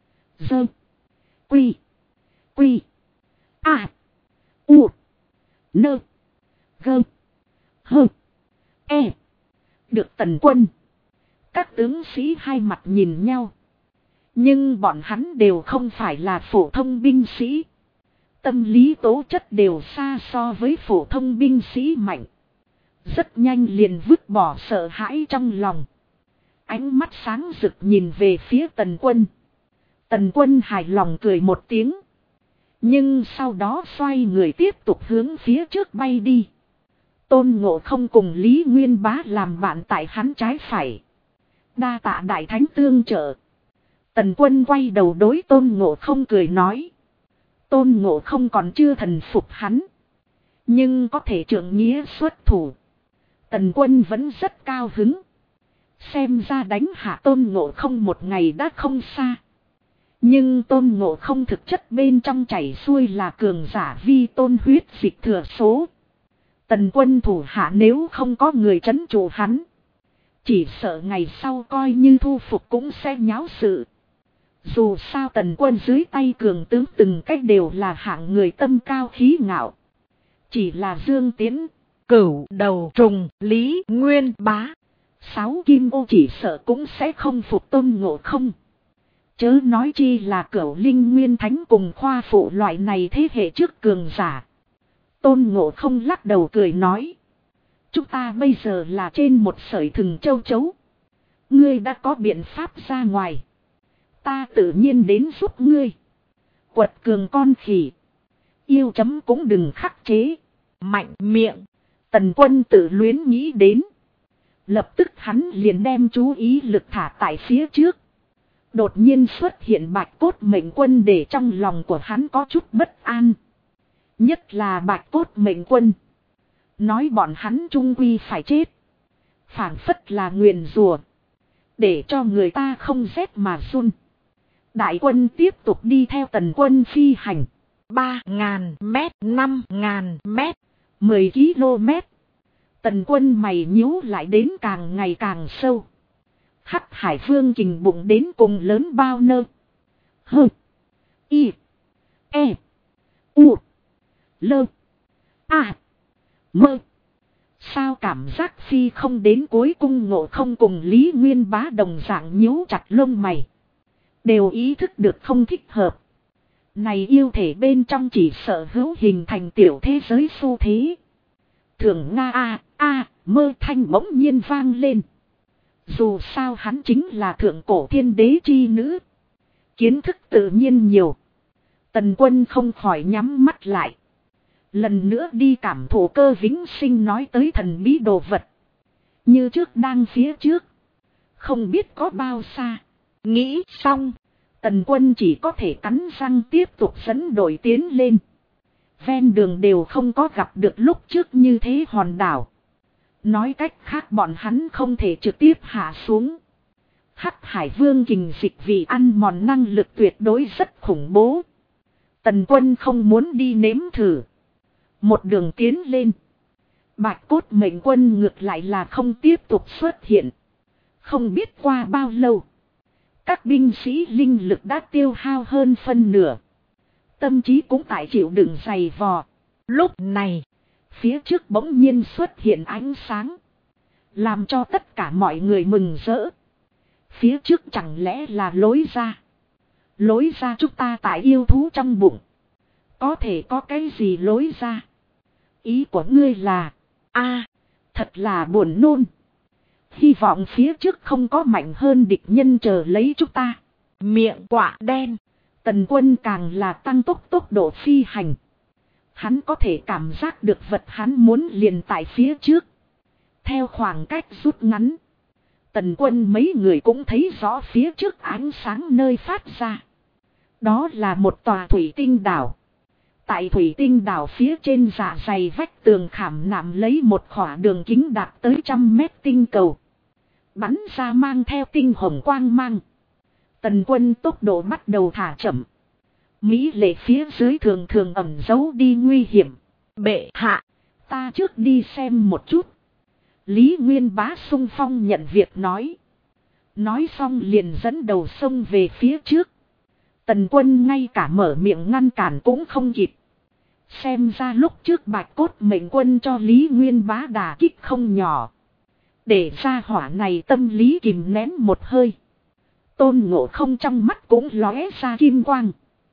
Quy. A. U. Nơ. Gơ. Hơ. E. Được Tần Quân. Các tướng sĩ hai mặt nhìn nhau. Nhưng bọn hắn đều không phải là phổ thông binh sĩ. Tâm lý tố chất đều xa so với phổ thông binh sĩ mạnh. Rất nhanh liền vứt bỏ sợ hãi trong lòng. Ánh mắt sáng rực nhìn về phía Tần Quân. Tần Quân hài lòng cười một tiếng. Nhưng sau đó xoay người tiếp tục hướng phía trước bay đi. Tôn Ngộ Không cùng Lý Nguyên Bá làm bạn tại hắn trái phải. Đa tạ đại thánh tương trợ. Tần Quân quay đầu đối Tôn Ngộ Không cười nói. Tôn Ngộ Không còn chưa thần phục hắn. Nhưng có thể trượng nghĩa xuất thủ. Tần Quân vẫn rất cao hứng. Xem ra đánh hạ Tôn Ngộ Không một ngày đã không xa. Nhưng Tôn Ngộ Không thực chất bên trong chảy xuôi là cường giả vi tôn huyết dịch thừa số. Tần Quân thủ hạ nếu không có người trấn trụ hắn. Chỉ sợ ngày sau coi như thu phục cũng sẽ nháo sự. Dù sao Tần Quân dưới tay cường tướng từng cách đều là hạng người tâm cao khí ngạo. Chỉ là Dương Tiến, Cửu Đầu Trùng, Lý Nguyên Bá. 6 kim ô chỉ sợ cũng sẽ không phục Tôn Ngộ Không. Chớ nói chi là Cửu Linh Nguyên Thánh cùng khoa phụ loại này thế hệ trước cường giả. Tôn Ngộ Không lắc đầu cười nói. Chúng ta bây giờ là trên một sợi thừng châu chấu. Ngươi đã có biện pháp ra ngoài. Ta tự nhiên đến giúp ngươi. Quật cường con khỉ. Yêu chấm cũng đừng khắc chế. Mạnh miệng. Tần Quân tự luyến nghĩ đến. Lập tức hắn liền đem chú ý lực thả tại phía trước. Đột nhiên xuất hiện Bạch cốt mệnh quân để trong lòng của hắn có chút bất an. Nhất là Bạch cốt mệnh quân. Nói bọn hắn trung quy phải chết. Phảng phất là nguyền rủa. Để cho người ta không rét mà run. Đại quân tiếp tục đi theo Tần Quân phi hành. 3.000 mét, 5.000 mét, 10 km. Tần Quân mày nhíu lại đến càng ngày càng sâu. Hắc Hải Vương Kình bụng đến cùng lớn bao nơ. Hơ. Y. E. U. Lơ. A. Mơ. Sao cảm giác phi không đến cuối cung Ngộ Không cùng Lý Nguyên Bá đồng dạng nhíu chặt lông mày. Đều ý thức được không thích hợp. Này yêu thể bên trong chỉ sợ hữu hình thành tiểu thế giới xu thế. Thường Nga mơ thanh bỗng nhiên vang lên. Dù sao hắn chính là thượng cổ thiên đế chi nữ. Kiến thức tự nhiên nhiều. Tần Quân không khỏi nhắm mắt lại. Lần nữa đi cảm thụ Cơ Vĩnh Sinh nói tới thần bí đồ vật. Như trước đang phía trước. Không biết có bao xa. Nghĩ xong. Tần Quân chỉ có thể cắn răng tiếp tục dẫn đội tiến lên. Ven đường đều không có gặp được lúc trước như thế hòn đảo. Nói cách khác bọn hắn không thể trực tiếp hạ xuống. Hắc Hải Vương Kình dịch vì ăn mòn năng lực tuyệt đối rất khủng bố. Tần Quân không muốn đi nếm thử. Một đường tiến lên. Bạch Cốt Mệnh Quân ngược lại là không tiếp tục xuất hiện. Không biết qua bao lâu. Các binh sĩ linh lực đã tiêu hao hơn phân nửa. Tâm trí cũng tại chịu đựng dày vò. Lúc này, phía trước bỗng nhiên xuất hiện ánh sáng. Làm cho tất cả mọi người mừng rỡ. Phía trước chẳng lẽ là lối ra. Lối ra chúng ta tại yêu thú trong bụng. Có thể có cái gì lối ra? Ý của ngươi là, thật là buồn nôn. Hy vọng phía trước không có mạnh hơn địch nhân chờ lấy chúng ta. Miệng quạ đen. Tần Quân càng là tăng tốc độ phi hành. Hắn có thể cảm giác được vật hắn muốn liền tại phía trước. Theo khoảng cách rút ngắn. Tần Quân mấy người cũng thấy rõ phía trước ánh sáng nơi phát ra. Đó là một tòa thủy tinh đảo. Tại thủy tinh đảo phía trên dạ dày vách tường khảm nạm lấy một khỏa đường kính đạt tới 100 mét tinh cầu. Bắn ra mang theo tinh hồng quang mang. Tần Quân tốc độ bắt đầu thả chậm. Mỹ lệ phía dưới thường thường ẩn giấu đi nguy hiểm. Bệ hạ, ta trước đi xem một chút. Lý Nguyên Bá xung phong nhận việc nói. Nói xong liền dẫn đầu sông về phía trước. Tần Quân ngay cả mở miệng ngăn cản cũng không kịp. Xem ra lúc trước Bạch Cốt Mệnh Quân cho Lý Nguyên Bá đả kích không nhỏ. Để ra hỏa này tâm lý kìm nén một hơi. Tôn Ngộ Không trong mắt cũng lóe ra kim quang.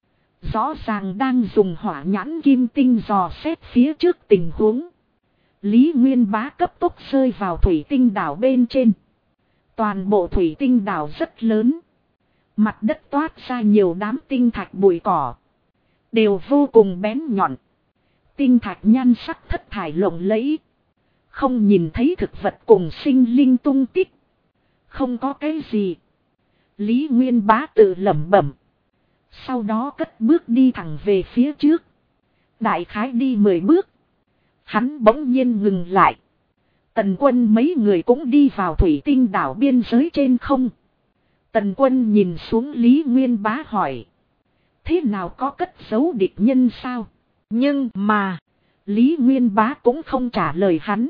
Rõ ràng đang dùng hỏa nhãn kim tinh dò xét phía trước tình huống. Lý Nguyên Bá cấp tốc rơi vào thủy tinh đảo bên trên. Toàn bộ thủy tinh đảo rất lớn. Mặt đất toát ra nhiều đám tinh thạch bụi cỏ. Đều vô cùng bén nhọn. Tinh thạch nhan sắc thất thải lộng lẫy. Không nhìn thấy thực vật cùng sinh linh tung tích. Không có cái gì. Lý Nguyên Bá tự lẩm bẩm. Sau đó cất bước đi thẳng về phía trước. Đại khái đi 10 bước. Hắn bỗng nhiên ngừng lại. Tần Quân mấy người cũng đi vào thủy tinh đảo biên giới trên không. Tần Quân nhìn xuống Lý Nguyên Bá hỏi. Thế nào có cất giấu địch nhân sao? Nhưng mà, Lý Nguyên Bá cũng không trả lời hắn.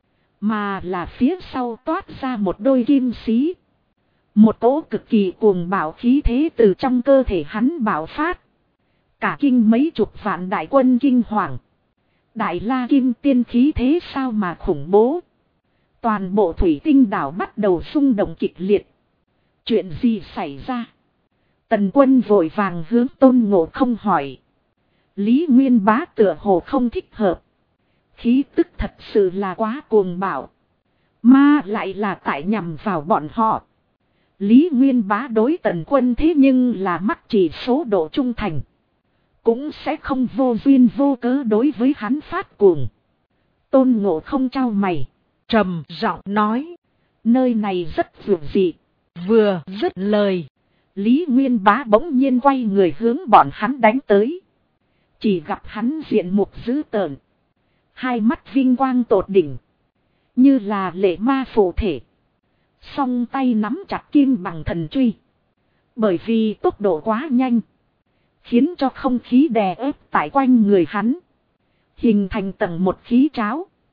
Mà là phía sau toát ra một đôi kim xí. Một cỗ cực kỳ cuồng bạo khí thế từ trong cơ thể hắn bạo phát. Cả kinh mấy chục vạn đại quân kinh hoàng. Đại La Kim Tiên khí thế sao mà khủng bố. Toàn bộ thủy tinh đảo bắt đầu xung động kịch liệt. Chuyện gì xảy ra? Tần Quân vội vàng hướng Tôn Ngộ Không hỏi. Lý Nguyên Bá tựa hồ không thích hợp. Khí tức thật sự là quá cuồng bạo. Mà lại là tại nhằm vào bọn họ. Lý Nguyên Bá đối Tần Quân thế nhưng là mắc chỉ số độ trung thành. Cũng sẽ không vô duyên vô cớ đối với hắn phát cuồng. Tôn Ngộ Không trao mày. Trầm giọng nói. Nơi này rất vượt dị. Vừa dứt lời. Lý Nguyên Bá bỗng nhiên quay người hướng bọn hắn đánh tới. Chỉ gặp hắn diện mục dữ tợn. Hai mắt vinh quang tột đỉnh. Như là lệ ma phụ thể. Song tay nắm chặt kim bằng thần truy. Bởi vì tốc độ quá nhanh. Khiến cho không khí đè ép tại quanh người hắn. Hình thành tầng một khí tráo.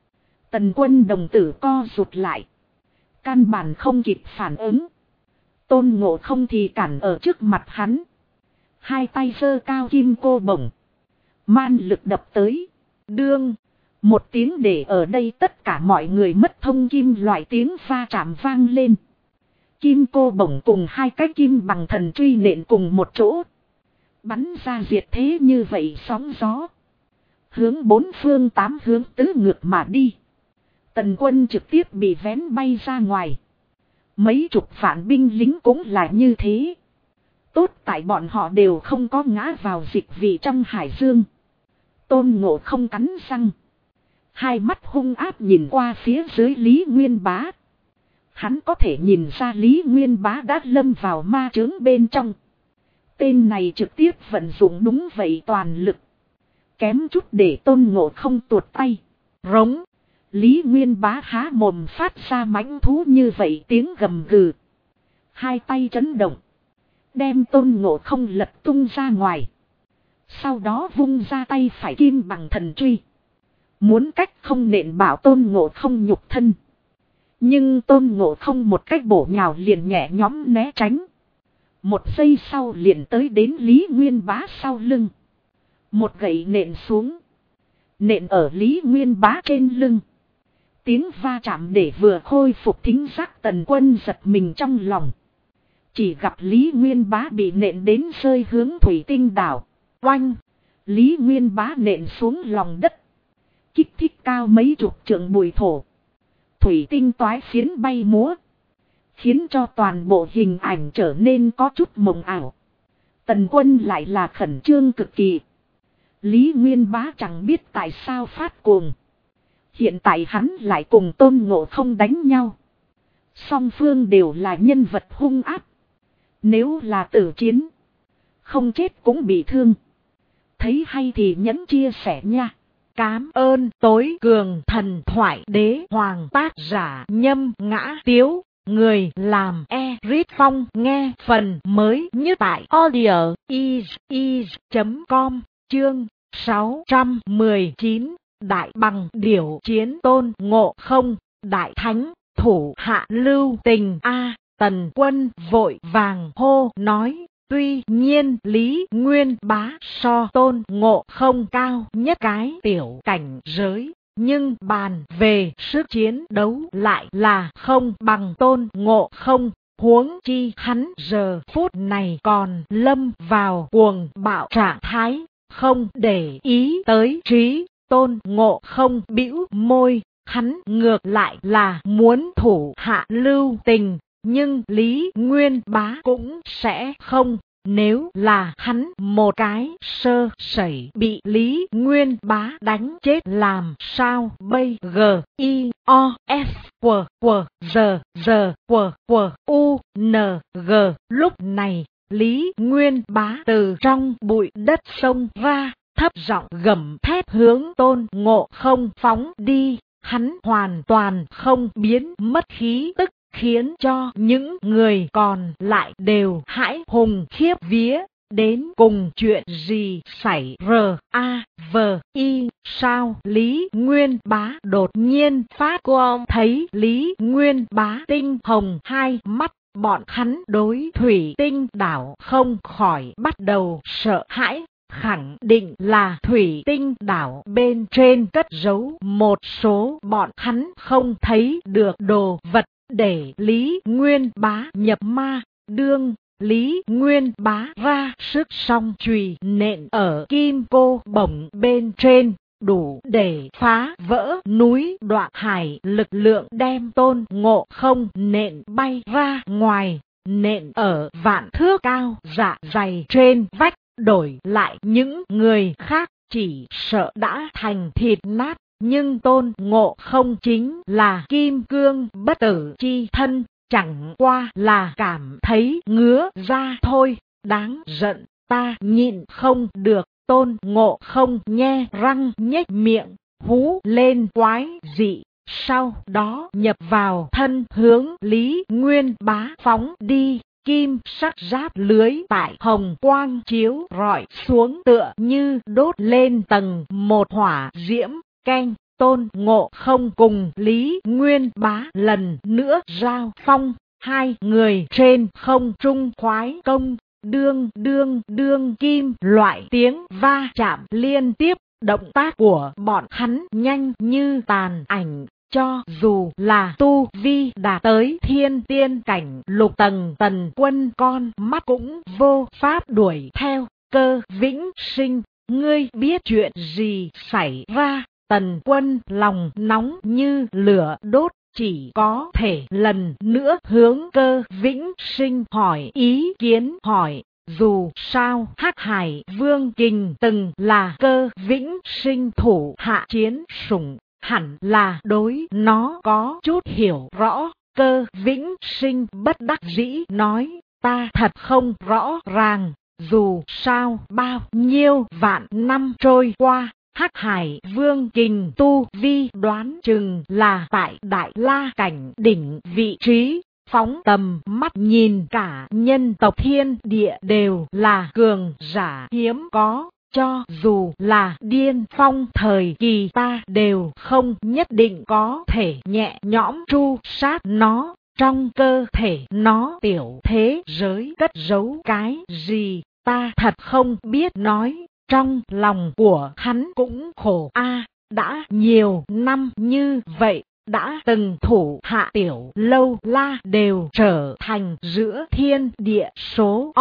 Tần Quân đồng tử co rụt lại. Căn bản không kịp phản ứng. Tôn Ngộ Không thì cản ở trước mặt hắn. Hai tay giơ cao kim cô bổng. Man lực đập tới. Đương. Một tiếng để ở đây tất cả mọi người mất thông kim loại tiếng va chạm vang lên. Kim cô bổng cùng hai cái kim bằng thần truy nện cùng một chỗ. Bắn ra diệt thế như vậy sóng gió. Hướng bốn phương tám hướng tứ ngược mà đi. Tần Quân trực tiếp bị vén bay ra ngoài. Mấy chục vạn binh lính cũng là như thế. Tốt tại bọn họ đều không có ngã vào dịch vị trong hải dương. Tôn Ngộ Không cắn răng. Hai mắt hung ác nhìn qua phía dưới Lý Nguyên Bá. Hắn có thể nhìn ra Lý Nguyên Bá đã lâm vào ma chướng bên trong. Tên này trực tiếp vận dụng đúng vậy toàn lực. Kém chút để Tôn Ngộ Không tuột tay. Rống. Lý Nguyên Bá há mồm phát ra mãnh thú như vậy tiếng gầm gừ. Hai tay chấn động. Đem Tôn Ngộ Không lật tung ra ngoài. Sau đó vung ra tay phải kim bằng thần truy. Muốn cách không nện bảo Tôn Ngộ Không nhục thân. Nhưng Tôn Ngộ Không một cách bổ nhào liền nhẹ nhõm né tránh. Một giây sau liền tới đến Lý Nguyên Bá sau lưng. Một gậy nện xuống. Nện ở Lý Nguyên Bá trên lưng. Tiếng va chạm để vừa khôi phục thính giác Tần Quân giật mình trong lòng. Chỉ gặp Lý Nguyên Bá bị nện đến rơi hướng thủy tinh đảo. Oanh! Lý Nguyên Bá nện xuống lòng đất. Kích thích cao mấy chục trượng bụi thổ. Thủy tinh toái phiến bay múa. Khiến cho toàn bộ hình ảnh trở nên có chút mộng ảo. Tần Quân lại là khẩn trương cực kỳ. Lý Nguyên Bá chẳng biết tại sao phát cuồng. Hiện tại hắn lại cùng Tôn Ngộ Không đánh nhau. Song phương đều là nhân vật hung ác. Nếu là tử chiến. Không chết cũng bị thương. Thấy hay thì nhấn chia sẻ nha. Cám ơn tối cường thần thoại đế hoàng tác giả Nhâm Ngã Tiếu. Người làm Eric Phong nghe phần mới nhất tại audio is.com chương 619 Đại Bằng Điểu chiến Tôn Ngộ Không Đại Thánh thủ hạ lưu tình a. Tần Quân vội vàng hô nói. Tuy nhiên Lý Nguyên Bá so Tôn Ngộ Không cao nhất cái tiểu cảnh giới. Nhưng bàn về sức chiến đấu lại là không bằng Tôn Ngộ Không. Huống chi hắn giờ phút này còn lâm vào cuồng bạo trạng thái. Không để ý tới trí. Tôn Ngộ Không bĩu môi. Hắn ngược lại là muốn thủ hạ lưu tình. Nhưng Lý Nguyên Bá cũng sẽ không. Nếu là hắn một cái sơ sẩy bị Lý Nguyên Bá đánh chết làm sao bây giờ I O S Q Q giờ giờ Q Q U N G. Lúc này Lý Nguyên Bá từ trong bụi đất xông ra, thấp giọng gầm thét hướng Tôn Ngộ Không phóng đi. Hắn hoàn toàn không biến mất khí tức, khiến cho những người còn lại đều hãi hùng khiếp vía. Đến cùng chuyện gì xảy ra I sao Lý Nguyên Bá đột nhiên phát quang. Thấy Lý Nguyên Bá tinh hồng hai mắt, bọn hắn đối thủy tinh đảo không khỏi bắt đầu sợ hãi. Khẳng định là thủy tinh đảo bên trên cất giấu một số bọn hắn không thấy được đồ vật để Lý Nguyên Bá nhập ma. Đương Lý Nguyên Bá ra sức song chùy nện ở kim cô bổng bên trên, đủ để phá vỡ núi đoạn hải. Lực lượng đem Tôn Ngộ Không nện bay ra ngoài, nện ở vạn thước cao dạ dày trên vách. Đổi lại những người khác chỉ sợ đã thành thịt nát. Nhưng Tôn Ngộ Không chính là kim cương bất tử chi thân, chẳng qua là cảm thấy ngứa ra thôi. Đáng giận, ta nhịn không được. Tôn Ngộ Không nhe răng nhếch miệng, hú lên quái dị. Sau đó nhập vào thân hướng Lý Nguyên Bá phóng đi. Kim sắc giáp lưới tại hồng quang chiếu rọi xuống tựa như đốt lên tầng một hỏa diễm. Keng. Tôn Ngộ Không cùng Lý Nguyên Bá lần nữa giao phong, hai người trên không trung khoái công, đương đương đương kim loại tiếng va chạm liên tiếp, động tác của bọn hắn nhanh như tàn ảnh. Cho dù là tu vi đạt tới thiên tiên cảnh lục tầng Tần Quân con mắt cũng vô pháp đuổi theo. Cơ Vĩnh Sinh, ngươi biết chuyện gì xảy ra? Tần Quân lòng nóng như lửa đốt, chỉ có thể lần nữa hướng Cơ Vĩnh Sinh hỏi ý kiến. Hỏi dù sao Hắc Hải Vương Kình từng là Cơ Vĩnh Sinh thủ hạ chiến sủng, hẳn là đối nó có chút hiểu rõ. Cơ Vĩnh Sinh bất đắc dĩ nói, ta thật không rõ ràng, dù sao bao nhiêu vạn năm trôi qua, Hắc Hải Vương Kình tu vi đoán chừng là tại Đại La cảnh đỉnh vị trí. Phóng tầm mắt nhìn cả nhân tộc thiên địa đều là cường giả hiếm có. Cho dù là điên phong thời kỳ ta đều không nhất định có thể nhẹ nhõm tru sát nó. Trong cơ thể nó tiểu thế giới cất giấu cái gì ta thật không biết nói. Trong lòng của hắn cũng khổ a, đã nhiều năm như vậy, đã từng thủ hạ tiểu lâu la đều trở thành giữa thiên địa số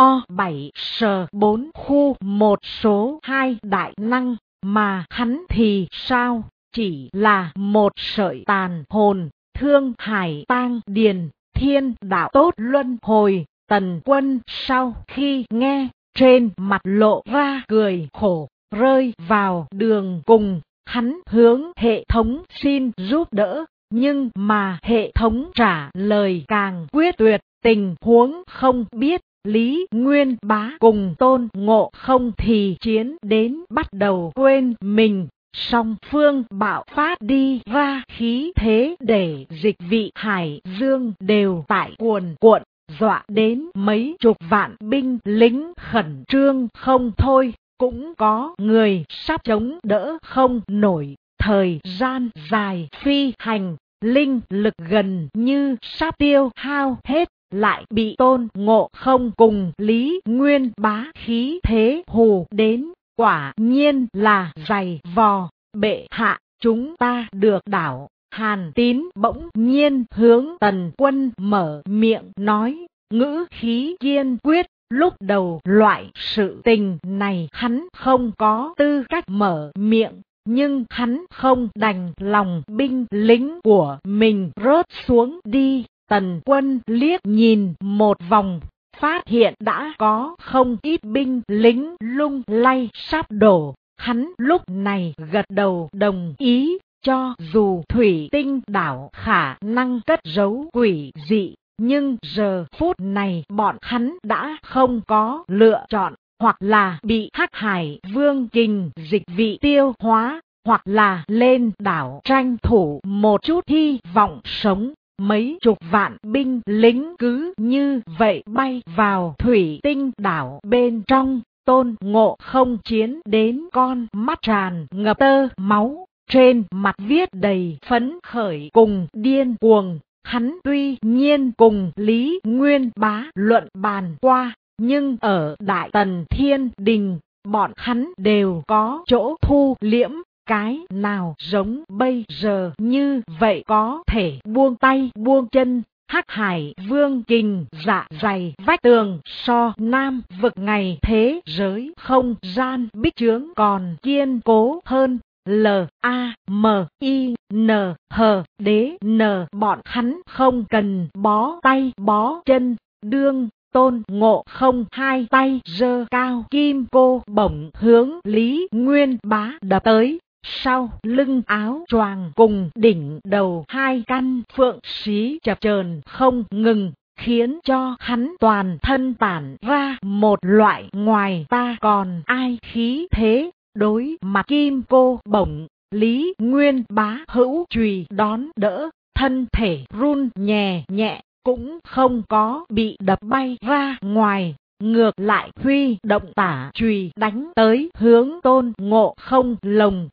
O7S4 khu một số 2 đại năng, mà hắn thì sao, chỉ là một sợi tàn hồn. Thương Hải tang điền, thiên đạo tốt luân hồi. Tần Quân sau khi nghe, trên mặt lộ ra cười khổ, rơi vào đường cùng. Hắn hướng hệ thống xin giúp đỡ, nhưng mà hệ thống trả lời càng quyết tuyệt. Tình huống không biết, Lý Nguyên Bá cùng Tôn Ngộ Không thì chiến đến bắt đầu quên mình. Song phương bạo phát đi ra khí thế để dịch vị hải dương đều tại cuồn cuộn, dọa đến mấy chục vạn binh lính khẩn trương không thôi. Cũng có người sắp chống đỡ không nổi. Thời gian dài phi hành, linh lực gần như sắp tiêu hao hết, lại bị Tôn Ngộ Không cùng Lý Nguyên Bá khí thế hù đến. Quả nhiên là dày vò. Bệ hạ, chúng ta được đảo. Hàn Tín bỗng nhiên hướng Tần Quân mở miệng nói, ngữ khí kiên quyết. Lúc đầu loại sự tình này hắn không có tư cách mở miệng, nhưng hắn không đành lòng binh lính của mình rớt xuống đi. Tần Quân liếc nhìn một vòng, phát hiện đã có không ít binh lính lung lay sắp đổ. Hắn lúc này gật đầu đồng ý, cho dù Thủy Tinh đảo khả năng cất giấu quỷ dị, nhưng giờ phút này bọn hắn đã không có lựa chọn, hoặc là bị Hắc Hải Vương Kình dịch vị tiêu hóa, hoặc là lên đảo tranh thủ một chút hy vọng sống. Mấy chục vạn binh lính cứ như vậy bay vào Thủy Tinh đảo bên trong. Tôn Ngộ Không chiến đến con mắt tràn ngập tơ máu, trên mặt viết đầy phấn khởi cùng điên cuồng. Hắn tuy nhiên cùng Lý Nguyên Bá luận bàn qua, nhưng ở Đại Tần Thiên Đình, bọn hắn đều có chỗ thu liễm. Cái nào giống bây giờ như vậy có thể buông tay buông chân. Hắc Hải Vương Kình dạ dày vách tường so Nam vực ngày thế giới không gian bích trướng còn kiên cố hơn. LAMINHDN bọn hắn không cần bó tay bó chân. Đương Tôn Ngộ Không hai tay giơ cao kim cô bổng hướng Lý Nguyên Bá đập tới. Sau lưng áo choàng cùng đỉnh đầu hai căn phượng xí chập chờn không ngừng, khiến cho hắn toàn thân tản ra một loại ngoài ta còn ai khí thế. Đối mặt kim cô bổng, Lý Nguyên Bá hữu chùy đón đỡ, thân thể run nhẹ nhẹ, cũng không có bị đập bay ra ngoài. Ngược lại huy động tả chùy đánh tới hướng Tôn Ngộ Không lồng ngực.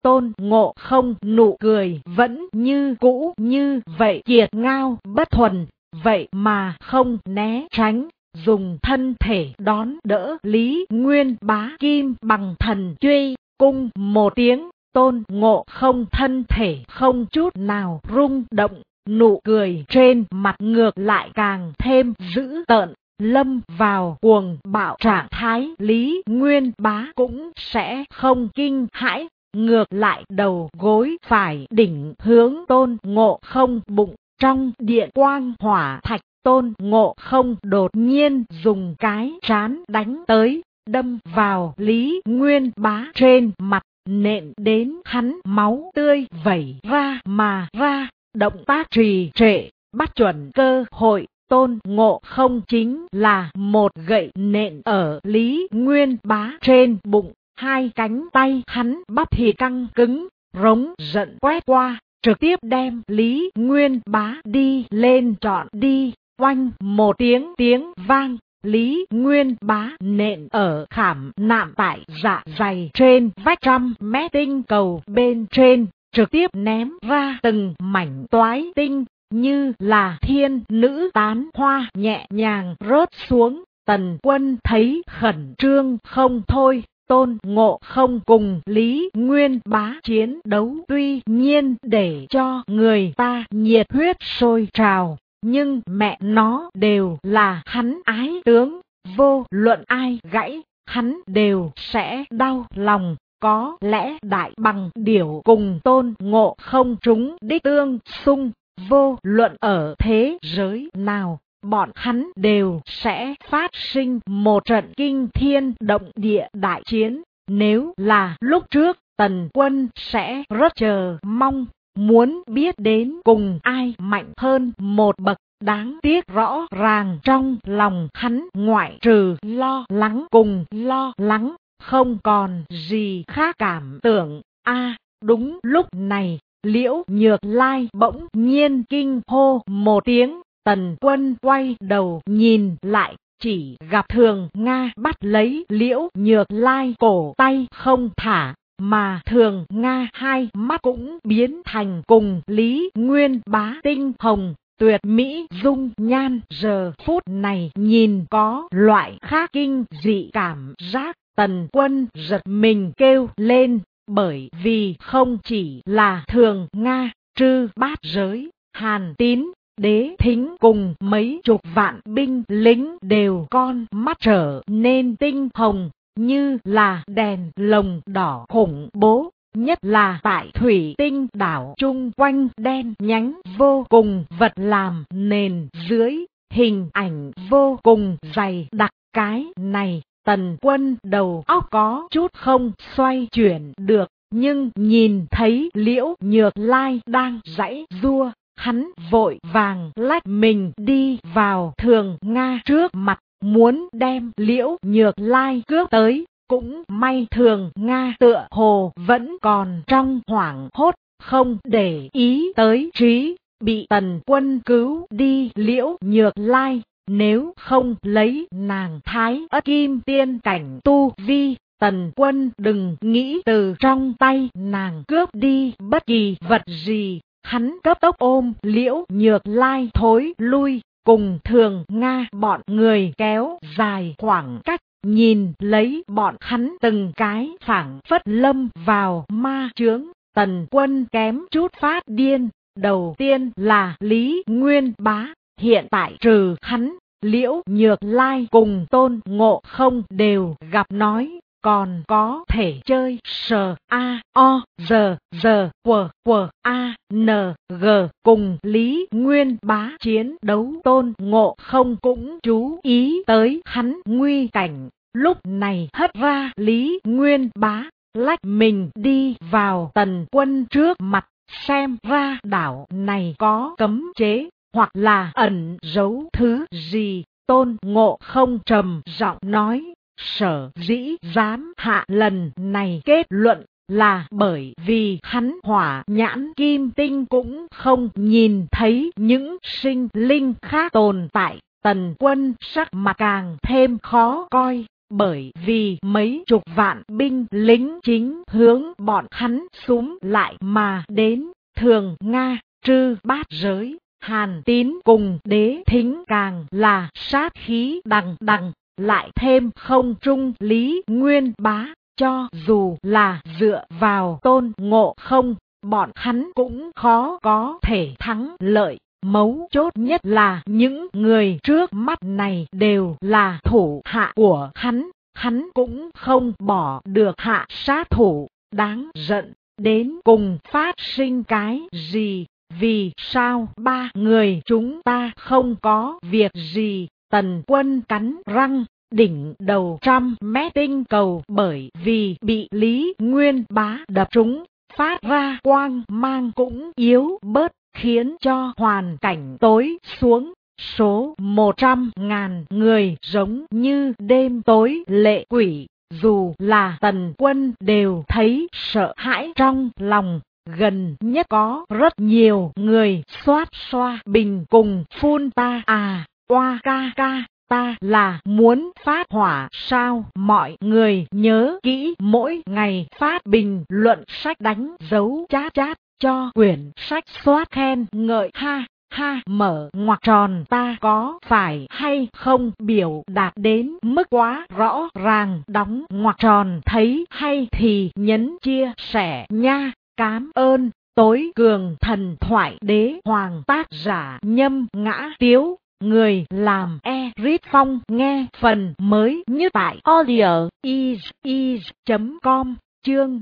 Tôn Ngộ Không nụ cười vẫn như cũ như vậy kiệt ngao bất thuần, vậy mà không né tránh, dùng thân thể đón đỡ Lý Nguyên Bá kim bằng thần truy, cung một tiếng. Tôn Ngộ Không thân thể không chút nào rung động, nụ cười trên mặt ngược lại càng thêm dữ tợn. Lâm vào cuồng bạo trạng thái, Lý Nguyên Bá cũng sẽ không kinh hãi, ngược lại đầu gối phải đỉnh hướng Tôn Ngộ Không bụng. Trong điện quang hỏa thạch, Tôn Ngộ Không đột nhiên dùng cái trán đánh tới, đâm vào Lý Nguyên Bá trên mặt, nện đến hắn máu tươi vẩy ra mà ra. Động tác trì trệ, bắt chuẩn cơ hội. Tôn Ngộ Không chính là một gậy nện ở Lý Nguyên Bá trên bụng, hai cánh tay hắn bắp thịt căng cứng, rống giận quét qua, trực tiếp đem Lý Nguyên Bá đi lên trọn đi. Oanh một tiếng vang, Lý Nguyên Bá nện ở khảm nạm tại dạ dày trên vách 100 mét tinh cầu bên trên, trực tiếp ném ra từng mảnh toái tinh, như là thiên nữ tán hoa nhẹ nhàng rớt xuống. Tần Quân thấy khẩn trương không thôi. Tôn Ngộ Không cùng Lý Nguyên Bá chiến đấu tuy nhiên để cho người ta nhiệt huyết sôi trào, nhưng mẹ nó đều là hắn ái tướng, vô luận ai gãy, hắn đều sẽ đau lòng. Có lẽ Đại Bằng Điểu cùng Tôn Ngộ Không chúng đích tương xung, vô luận ở thế giới nào, bọn hắn đều sẽ phát sinh một trận kinh thiên động địa đại chiến. Nếu là lúc trước, Tần Quân sẽ rất chờ mong, muốn biết đến cùng ai mạnh hơn một bậc. Đáng tiếc rõ ràng trong lòng hắn ngoại trừ lo lắng cùng lo lắng, không còn gì khác cảm tưởng. Đúng lúc này, Liễu Nhược Lai bỗng nhiên kinh hô một tiếng. Tần Quân quay đầu nhìn lại, chỉ gặp Thường Nga bắt lấy Liễu Nhược Lai cổ tay không thả, mà Thường Nga hai mắt cũng biến thành cùng Lý Nguyên Bá tinh hồng tuyệt mỹ dung nhan, giờ phút này nhìn có loại khác kinh dị cảm giác. Tần Quân giật mình kêu lên, bởi vì không chỉ là Thường Nga, Trư Bát Giới, Hàn Tín, Đế Thính cùng mấy chục vạn binh lính đều con mắt trở nên tinh hồng, như là đèn lồng đỏ khủng bố. Nhất là tại Thủy Tinh đảo chung quanh đen nhánh vô cùng vật làm nền dưới, hình ảnh vô cùng dày đặc. Cái này Tần Quân đầu óc có chút không xoay chuyển được, nhưng nhìn thấy Liễu Nhược Lai đang giãy giụa, hắn vội vàng lách mình đi vào Thường Nga trước mặt, muốn đem Liễu Nhược Lai cướp tới. Cũng may Thường Nga tựa hồ vẫn còn trong hoảng hốt, không để ý tới trí, bị Tần Quân cứu đi Liễu Nhược Lai. Nếu không lấy nàng Thái Ất Kim Tiên cảnh tu vi, Tần Quân đừng nghĩ từ trong tay nàng cướp đi bất kỳ vật gì. Hắn cấp tốc ôm Liễu Nhược Lai thối lui, cùng Thường Nga bọn người kéo dài khoảng cách. Nhìn lấy bọn hắn từng cái phảng phất lâm vào ma chướng, Tần Quân kém chút phát điên. Đầu tiên là Lý Nguyên Bá, hiện tại trừ hắn, Liễu Nhược Lai cùng Tôn Ngộ Không đều gặp nói, còn có thể chơi SAOZZQQANG cùng Lý Nguyên Bá chiến đấu. Tôn Ngộ Không cũng chú ý tới hắn nguy cảnh, lúc này hất ra Lý Nguyên Bá, lách mình đi vào Tần Quân trước mặt. Xem ra đảo này có cấm chế, hoặc là ẩn giấu thứ gì. Tôn Ngộ Không trầm giọng nói, sở dĩ dám hạ lần này kết luận, là bởi vì hắn hỏa nhãn kim tinh cũng không nhìn thấy những sinh linh khác tồn tại. Tần Quân sắc mặt càng thêm khó coi, bởi vì mấy chục vạn binh lính chính hướng bọn hắn xúm lại mà đến. Thường Nga, Trư Bát Giới, Hàn Tín cùng Đế Thính càng là sát khí đằng đằng, lại thêm không trung Lý Nguyên Bá, cho dù là dựa vào Tôn Ngộ Không, bọn hắn cũng khó có thể thắng lợi. Mấu chốt nhất là những người trước mắt này đều là thủ hạ của hắn cũng không bỏ được hạ sát thủ. Đáng giận, đến cùng phát sinh cái gì? Vì sao ba người chúng ta không có việc gì? Tần Quân cắn răng, đỉnh đầu 100 mét tinh cầu bởi vì bị Lý Nguyên Bá đập trúng, phát ra quang mang cũng yếu bớt, khiến cho hoàn cảnh tối xuống. Số 100.000 người giống như đêm tối lệ quỷ, dù là Tần Quân đều thấy sợ hãi trong lòng. Gần nhất có rất nhiều người xoát xoa bình cùng phun ta oa ca, ta là muốn phát hỏa sao? Mọi người nhớ kỹ mỗi ngày phát bình luận sách đánh dấu chát chát cho quyển sách xoát khen ngợi ha. Mở ngoặc tròn, ta có phải hay không biểu đạt đến mức quá rõ ràng, đóng ngoặc tròn. Thấy hay thì nhấn chia sẻ nha. Cám ơn. Tối cường thần thoại đế hoàng, tác giả Nhâm Ngã Tiếu, người làm Eric Phong. Nghe phần mới nhất tại audio is.com. Chương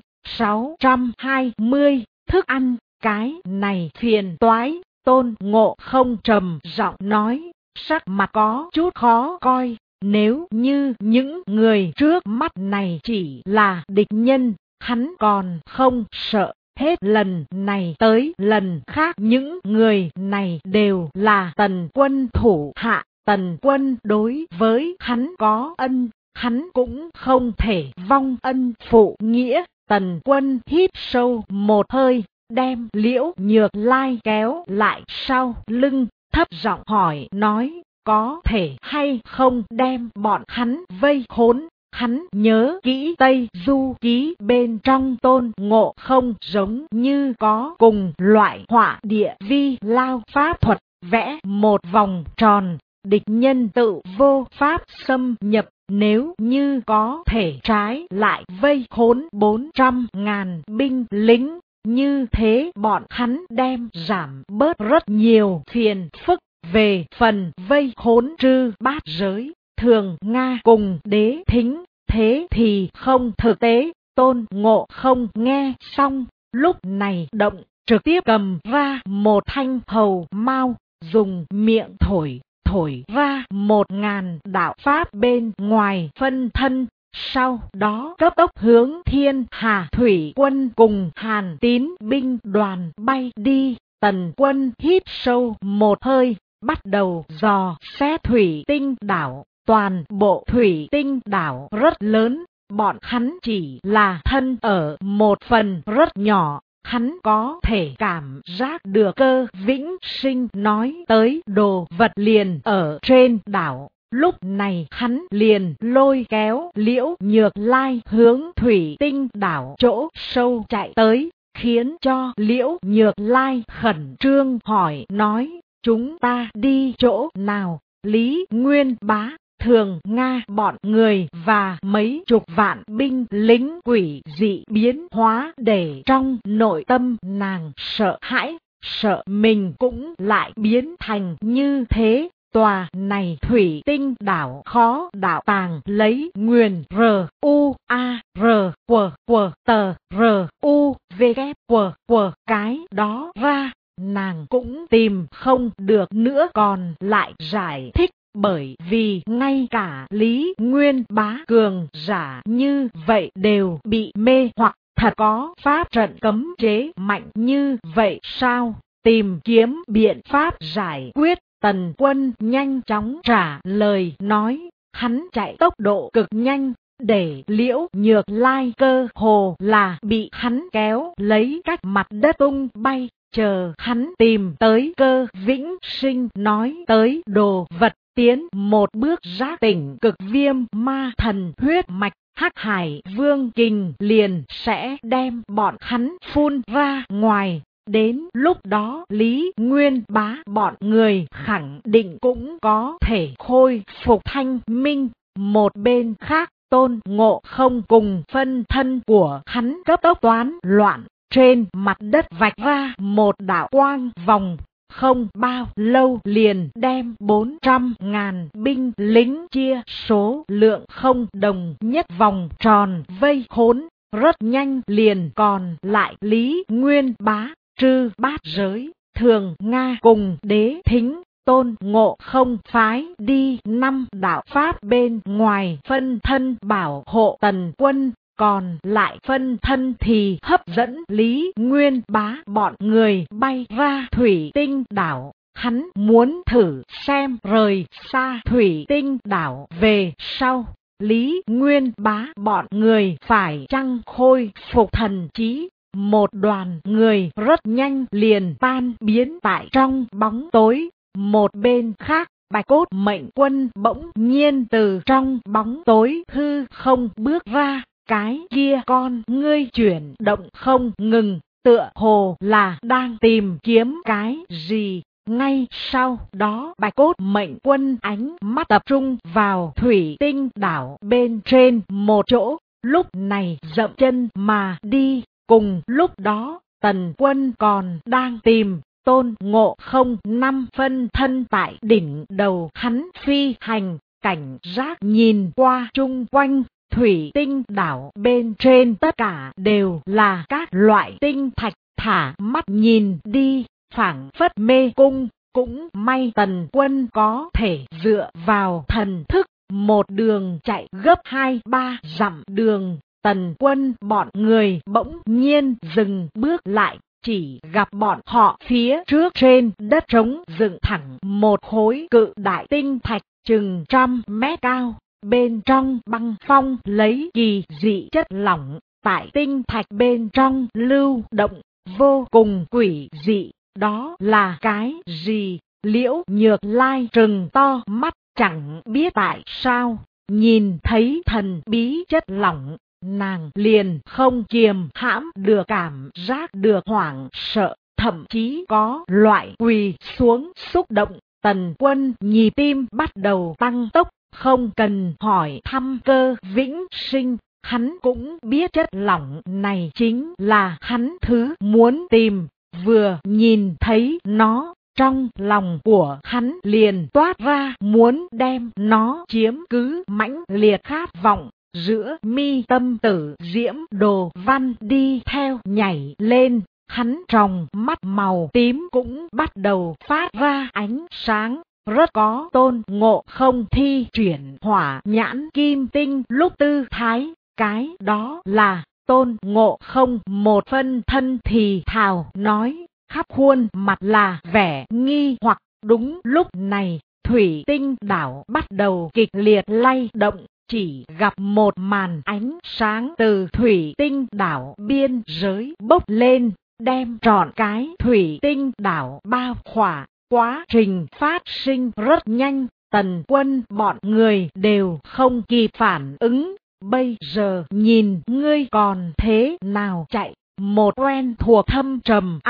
620, thức ăn. Cái này phiền toái. Tôn Ngộ Không trầm giọng nói, sắc mặt có chút khó coi. Nếu như những người trước mắt này chỉ là địch nhân, hắn còn không sợ. Hết lần này tới lần khác những người này đều là Tần Quân thủ hạ. Tần Quân đối với hắn có ân, hắn cũng không thể vong ân phụ nghĩa. Tần Quân hít sâu một hơi, đem Liễu Nhược Lai kéo lại sau lưng, thấp giọng hỏi nói, có thể hay không đem bọn hắn vây khốn? Hắn nhớ kỹ Tây Du Ký bên trong Tôn Ngộ Không giống như có cùng loại hỏa địa vi lao pháp thuật, vẽ một vòng tròn, địch nhân tự vô pháp xâm nhập. Nếu như có thể trái lại vây khốn 400.000 binh lính, như thế bọn hắn đem giảm bớt rất nhiều phiền phức. Về phần vây khốn Trư Bát Giới, Thường Nga cùng Đế Thính, thế thì không thực tế. Tôn Ngộ Không nghe xong, lúc này động, trực tiếp cầm ra một thanh hầu mao, dùng miệng thổi ra 1000 đạo pháp bên ngoài phân thân. Sau đó cấp tốc hướng Thiên Hà Thủy Quân cùng Hàn Tín binh đoàn bay đi. Tần Quân hít sâu một hơi, bắt đầu dò xét Thủy Tinh đảo. Toàn bộ Thủy Tinh đảo rất lớn, bọn hắn chỉ là thân ở một phần rất nhỏ. Hắn có thể cảm giác được Cơ Vĩnh Sinh nói tới đồ vật liền ở trên đảo. Lúc này hắn liền lôi kéo Liễu Nhược Lai hướng Thủy Tinh đảo chỗ sâu chạy tới, khiến cho Liễu Nhược Lai khẩn trương hỏi nói, chúng ta đi chỗ nào? Lý Nguyên Bá, Thường Nga bọn người và mấy chục vạn binh lính quỷ dị biến hóa để trong nội tâm nàng sợ hãi, sợ mình cũng lại biến thành như thế. Tòa này Thủy Tinh đảo khó đạo tàng lấy nguyền RUARQQ cái đó ra, nàng cũng tìm không được nữa còn lại giải thích. Bởi vì ngay cả Lý Nguyên Bá cường giả như vậy đều bị mê hoặc. Thật có pháp trận cấm chế mạnh như vậy sao? Tìm kiếm biện pháp giải quyết. Tần Quân nhanh chóng trả lời nói, hắn chạy tốc độ cực nhanh, để Liễu Nhược Lai cơ hồ là bị hắn kéo lấy cách mặt đất tung bay. Chờ hắn tìm tới Cơ Vĩnh Sinh nói tới đồ vật, tiến một bước giác tỉnh cực viêm ma thần huyết mạch, Hắc Hải Vương Kình liền sẽ đem bọn hắn phun ra ngoài. Đến lúc đó Lý Nguyên Bá bọn người khẳng định cũng có thể khôi phục thanh minh. Một bên khác, Tôn Ngộ Không cùng phân thân của hắn cấp tốc toán loạn, trên mặt đất vạch ra một đạo quang vòng. Không bao lâu liền đem 400.000 binh lính chia số lượng không đồng nhất vòng tròn vây khốn. Rất nhanh liền còn lại Lý Nguyên Bá, Trư Bát Giới, Thường Nga cùng Đế Thính. Tôn Ngộ Không phái đi 5 đạo pháp bên ngoài phân thân bảo hộ Tần quân, còn lại phân thân thì hấp dẫn Lý Nguyên Bá bọn người bay ra Thủy Tinh đảo. Hắn muốn thử xem rời xa Thủy Tinh đảo về sau, Lý Nguyên Bá bọn người phải chăng khôi phục thần trí. Một đoàn người rất nhanh liền tan biến tại trong bóng tối. Một bên khác, Bạch Cốt Mệnh Quân bỗng nhiên từ trong bóng tối hư không bước ra, cái kia con ngươi chuyển động không ngừng, tựa hồ là đang tìm kiếm cái gì. Ngay sau đó Bạch Cốt Mệnh Quân ánh mắt tập trung vào Thủy Tinh đảo bên trên một chỗ, lúc này dậm chân mà đi. Cùng lúc đó, Tần quân còn đang tìm Tôn Ngộ Không 5 phân thân tại đỉnh đầu hắn phi hành, cảnh giác nhìn qua chung quanh. Thủy Tinh đảo bên trên tất cả đều là các loại tinh thạch, thả mắt nhìn đi, phảng phất mê cung. Cũng may Tần quân có thể dựa vào thần thức, một đường chạy gấp 2-3 dặm đường. Tần quân bọn người bỗng nhiên dừng bước lại, chỉ gặp bọn họ phía trước trên đất trống dựng thẳng một khối cự đại tinh thạch chừng 100 mét cao. Bên trong băng phong lấy kỳ dị chất lỏng, tại tinh thạch bên trong lưu động, vô cùng quỷ dị. Đó là cái gì? Liễu Nhược Lai trừng to mắt, chẳng biết tại sao, nhìn thấy thần bí chất lỏng, nàng liền không kiềm hãm được cảm giác được hoảng sợ, thậm chí có loại quỳ xuống xúc động. Tần quân nhịp tim bắt đầu tăng tốc, không cần hỏi thăm Cơ Vĩnh Sinh, hắn cũng biết chất lỏng này chính là hắn thứ muốn tìm. Vừa nhìn thấy nó, trong lòng của hắn liền toát ra muốn đem nó chiếm cứ mãnh liệt khát vọng. Giữa mi tâm Tử Diễm Đồ Văn đi theo nhảy lên, hắn tròng mắt màu tím cũng bắt đầu phát ra ánh sáng. Rất có Tôn Ngộ Không thi chuyển hỏa nhãn kim tinh lúc tư thái, cái đó là Tôn Ngộ Không một phân thân thì thào nói, khắp khuôn mặt là vẻ nghi hoặc. Đúng lúc này, Thủy Tinh đảo bắt đầu kịch liệt lay động, chỉ gặp một màn ánh sáng từ Thủy Tinh đảo biên giới bốc lên, đem trọn cái Thủy Tinh đảo bao khỏa. Quá trình phát sinh rất nhanh, Tần quân bọn người đều không kịp phản ứng. Bây giờ nhìn ngươi còn thế nào chạy? Một quen thuộc thâm trầm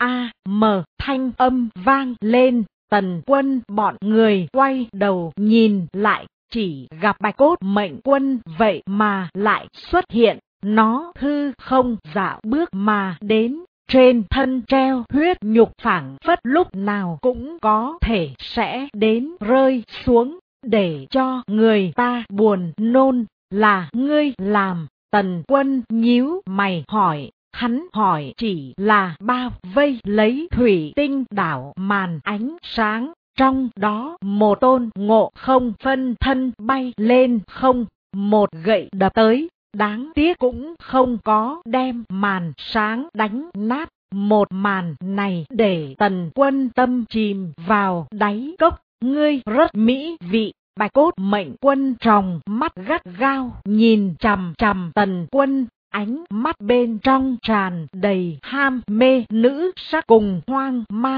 thanh âm vang lên. Tần quân bọn người quay đầu nhìn lại, chỉ gặp Bạch Cốt Mệnh Quân vậy mà lại xuất hiện. Nó hư không dạo bước mà đến, trên thân treo huyết nhục phảng phất lúc nào cũng có thể sẽ đến rơi xuống, để cho người ta buồn nôn. Là ngươi làm? Tần quân nhíu mày hỏi. Hắn hỏi chỉ là bao vây lấy Thủy Tinh đảo màn ánh sáng, trong đó một Tôn Ngộ Không phân thân bay lên không, một gậy đập tới, đáng tiếc cũng không có đem màn sáng đánh nát. Một màn này để Tần quân tâm chìm vào đáy cốc. Ngươi rất mỹ vị. Bạch Cốt Mệnh Quân tròng mắt gắt gao nhìn chằm chằm Tần quân, ánh mắt bên trong tràn đầy ham mê nữ sắc cùng hoang mang.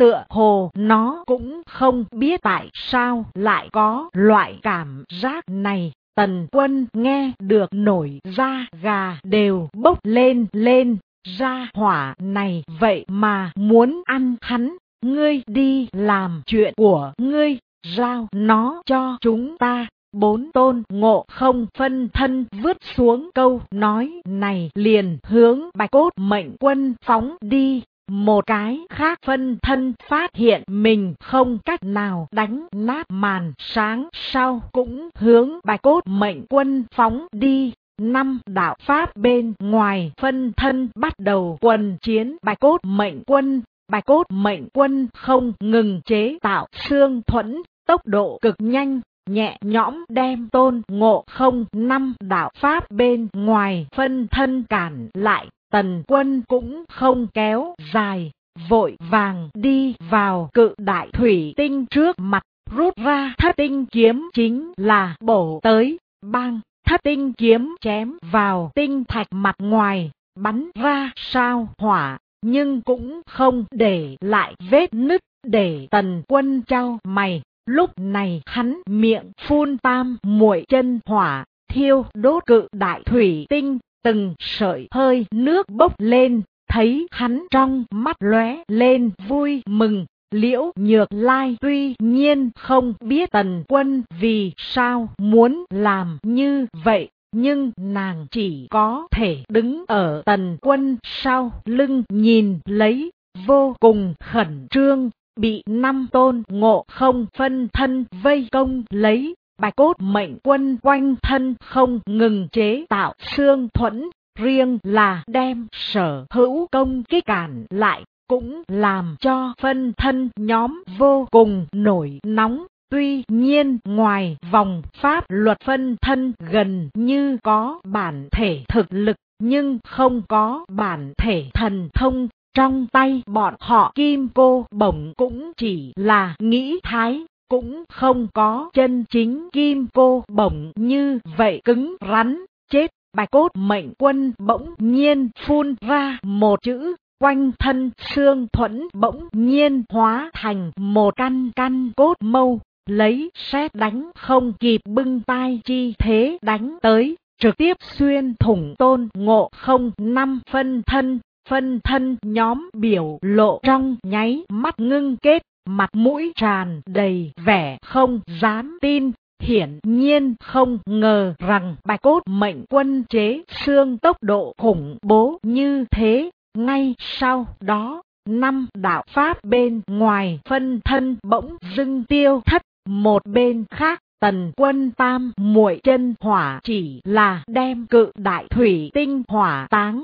tựa hồ nó cũng không biết tại sao lại có loại cảm giác này. Tần Quân nghe được nổi da gà đều bốc lên, gia hỏa này vậy mà muốn ăn hắn, ngươi đi làm chuyện của ngươi, giao nó cho chúng ta. Bốn Tôn Ngộ Không phân thân vứt xuống câu nói này liền hướng Bạch Cốt Mệnh Quân phóng đi. Một cái khác phân thân phát hiện mình không cách nào đánh nát màn sáng sau cũng hướng Bạch Cốt Mệnh Quân phóng đi. 5 đạo pháp bên ngoài phân thân bắt đầu quần chiến Bạch Cốt Mệnh Quân. Bạch Cốt Mệnh Quân không ngừng chế tạo xương thuẫn, tốc độ cực nhanh, nhẹ nhõm đem Tôn Ngộ Không 5 đạo pháp bên ngoài phân thân cản lại. Tần Quân cũng không kéo dài, vội vàng đi vào Cự Đại Thủy Tinh trước mặt, rút ra Thất Tinh kiếm chính là bổ tới. Bang! Thất Tinh kiếm chém vào tinh thạch mặt ngoài, bắn ra sao hỏa, nhưng cũng không để lại vết nứt, để Tần Quân chau mày. Lúc này hắn miệng phun tam muội chân hỏa, thiêu đốt Cự Đại Thủy Tinh, từng sợi hơi nước bốc lên, thấy hắn trong mắt lóe lên vui mừng. Liễu Nhược Lai tuy nhiên không biết Tần Quân vì sao muốn làm như vậy, nhưng nàng chỉ có thể đứng ở Tần Quân sau lưng nhìn lấy, vô cùng khẩn trương, bị 5 Tôn Ngộ Không phân thân vây công lấy. Bạch Cốt Mệnh Quân quanh thân không ngừng chế tạo xương thuẫn, riêng là đem sở hữu công kích cản lại, cũng làm cho phân thân nhóm vô cùng nổi nóng. Tuy nhiên ngoài vòng pháp luật phân thân gần như có bản thể thực lực, nhưng không có bản thể thần thông. Trong tay bọn họ Kim Cô Bổng cũng chỉ là nghĩ thái, cũng không có chân chính Kim Cô Bổng như vậy cứng rắn. Chết! Bạch Cốt Mệnh Quân bỗng nhiên phun ra một chữ, quanh thân xương thuẫn bỗng nhiên hóa thành một căn cốt mâu, lấy sét đánh không kịp bưng tai chi thế đánh tới, trực tiếp xuyên thủng Tôn Ngộ Không 5 phân thân. Phân thân nhóm biểu lộ trong nháy mắt ngưng kết, mặt mũi tràn đầy vẻ không dám tin. Hiển nhiên không ngờ rằng Bạch Cốt Mệnh Quân chế xương tốc độ khủng bố như thế. Ngay sau đó, 5 đạo pháp bên ngoài phân thân bỗng dưng tiêu thất. Một bên khác, Tần Quân tam muội chân hỏa chỉ là đem Cự Đại Thủy Tinh hỏa táng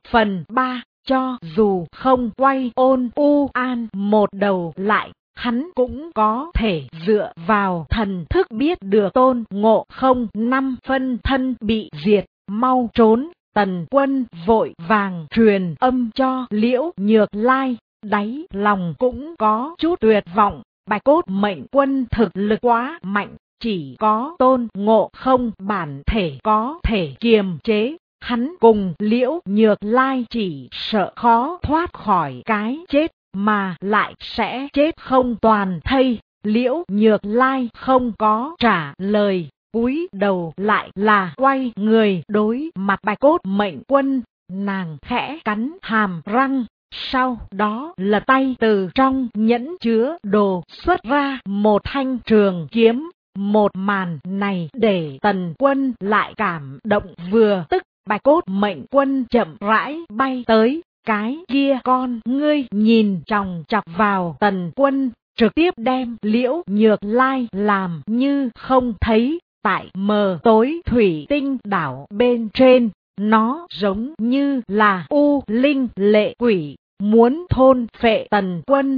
1/3. Cho dù không quay Ôn U An một đầu lại, hắn cũng có thể dựa vào thần thức biết được Tôn Ngộ Không 5 phân thân bị diệt, mau trốn. Tần Quân vội vàng truyền âm cho Liễu Nhược Lai, đáy lòng cũng có chút tuyệt vọng. Bạch Cốt Mệnh Quân thực lực quá mạnh, chỉ có Tôn Ngộ Không bản thể có thể kiềm chế. Hắn cùng Liễu Nhược Lai chỉ sợ khó thoát khỏi cái chết, mà lại sẽ chết không toàn thây. Liễu Nhược Lai không có trả lời, cúi đầu lại là quay người đối mặt Bạch Cốt Mệnh Quân. Nàng khẽ cắn hàm răng, sau đó lật tay từ trong nhẫn chứa đồ xuất ra một thanh trường kiếm. Một màn này để Tần Quân lại cảm động vừa tức. Bạch Cốt Mệnh Quân chậm rãi bay tới, cái kia con ngươi nhìn chòng chọc vào Tần Quân, trực tiếp đem Liễu Nhược Lai làm như không thấy. Tại mờ tối thủy tinh đảo bên trên, nó giống như là u linh lệ quỷ, muốn thôn phệ Tần Quân.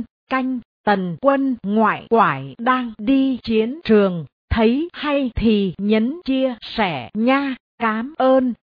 Tần Quân ngoại quải đang đi chiến trường, thấy hay thì nhấn chia sẻ nha. Cám ơn.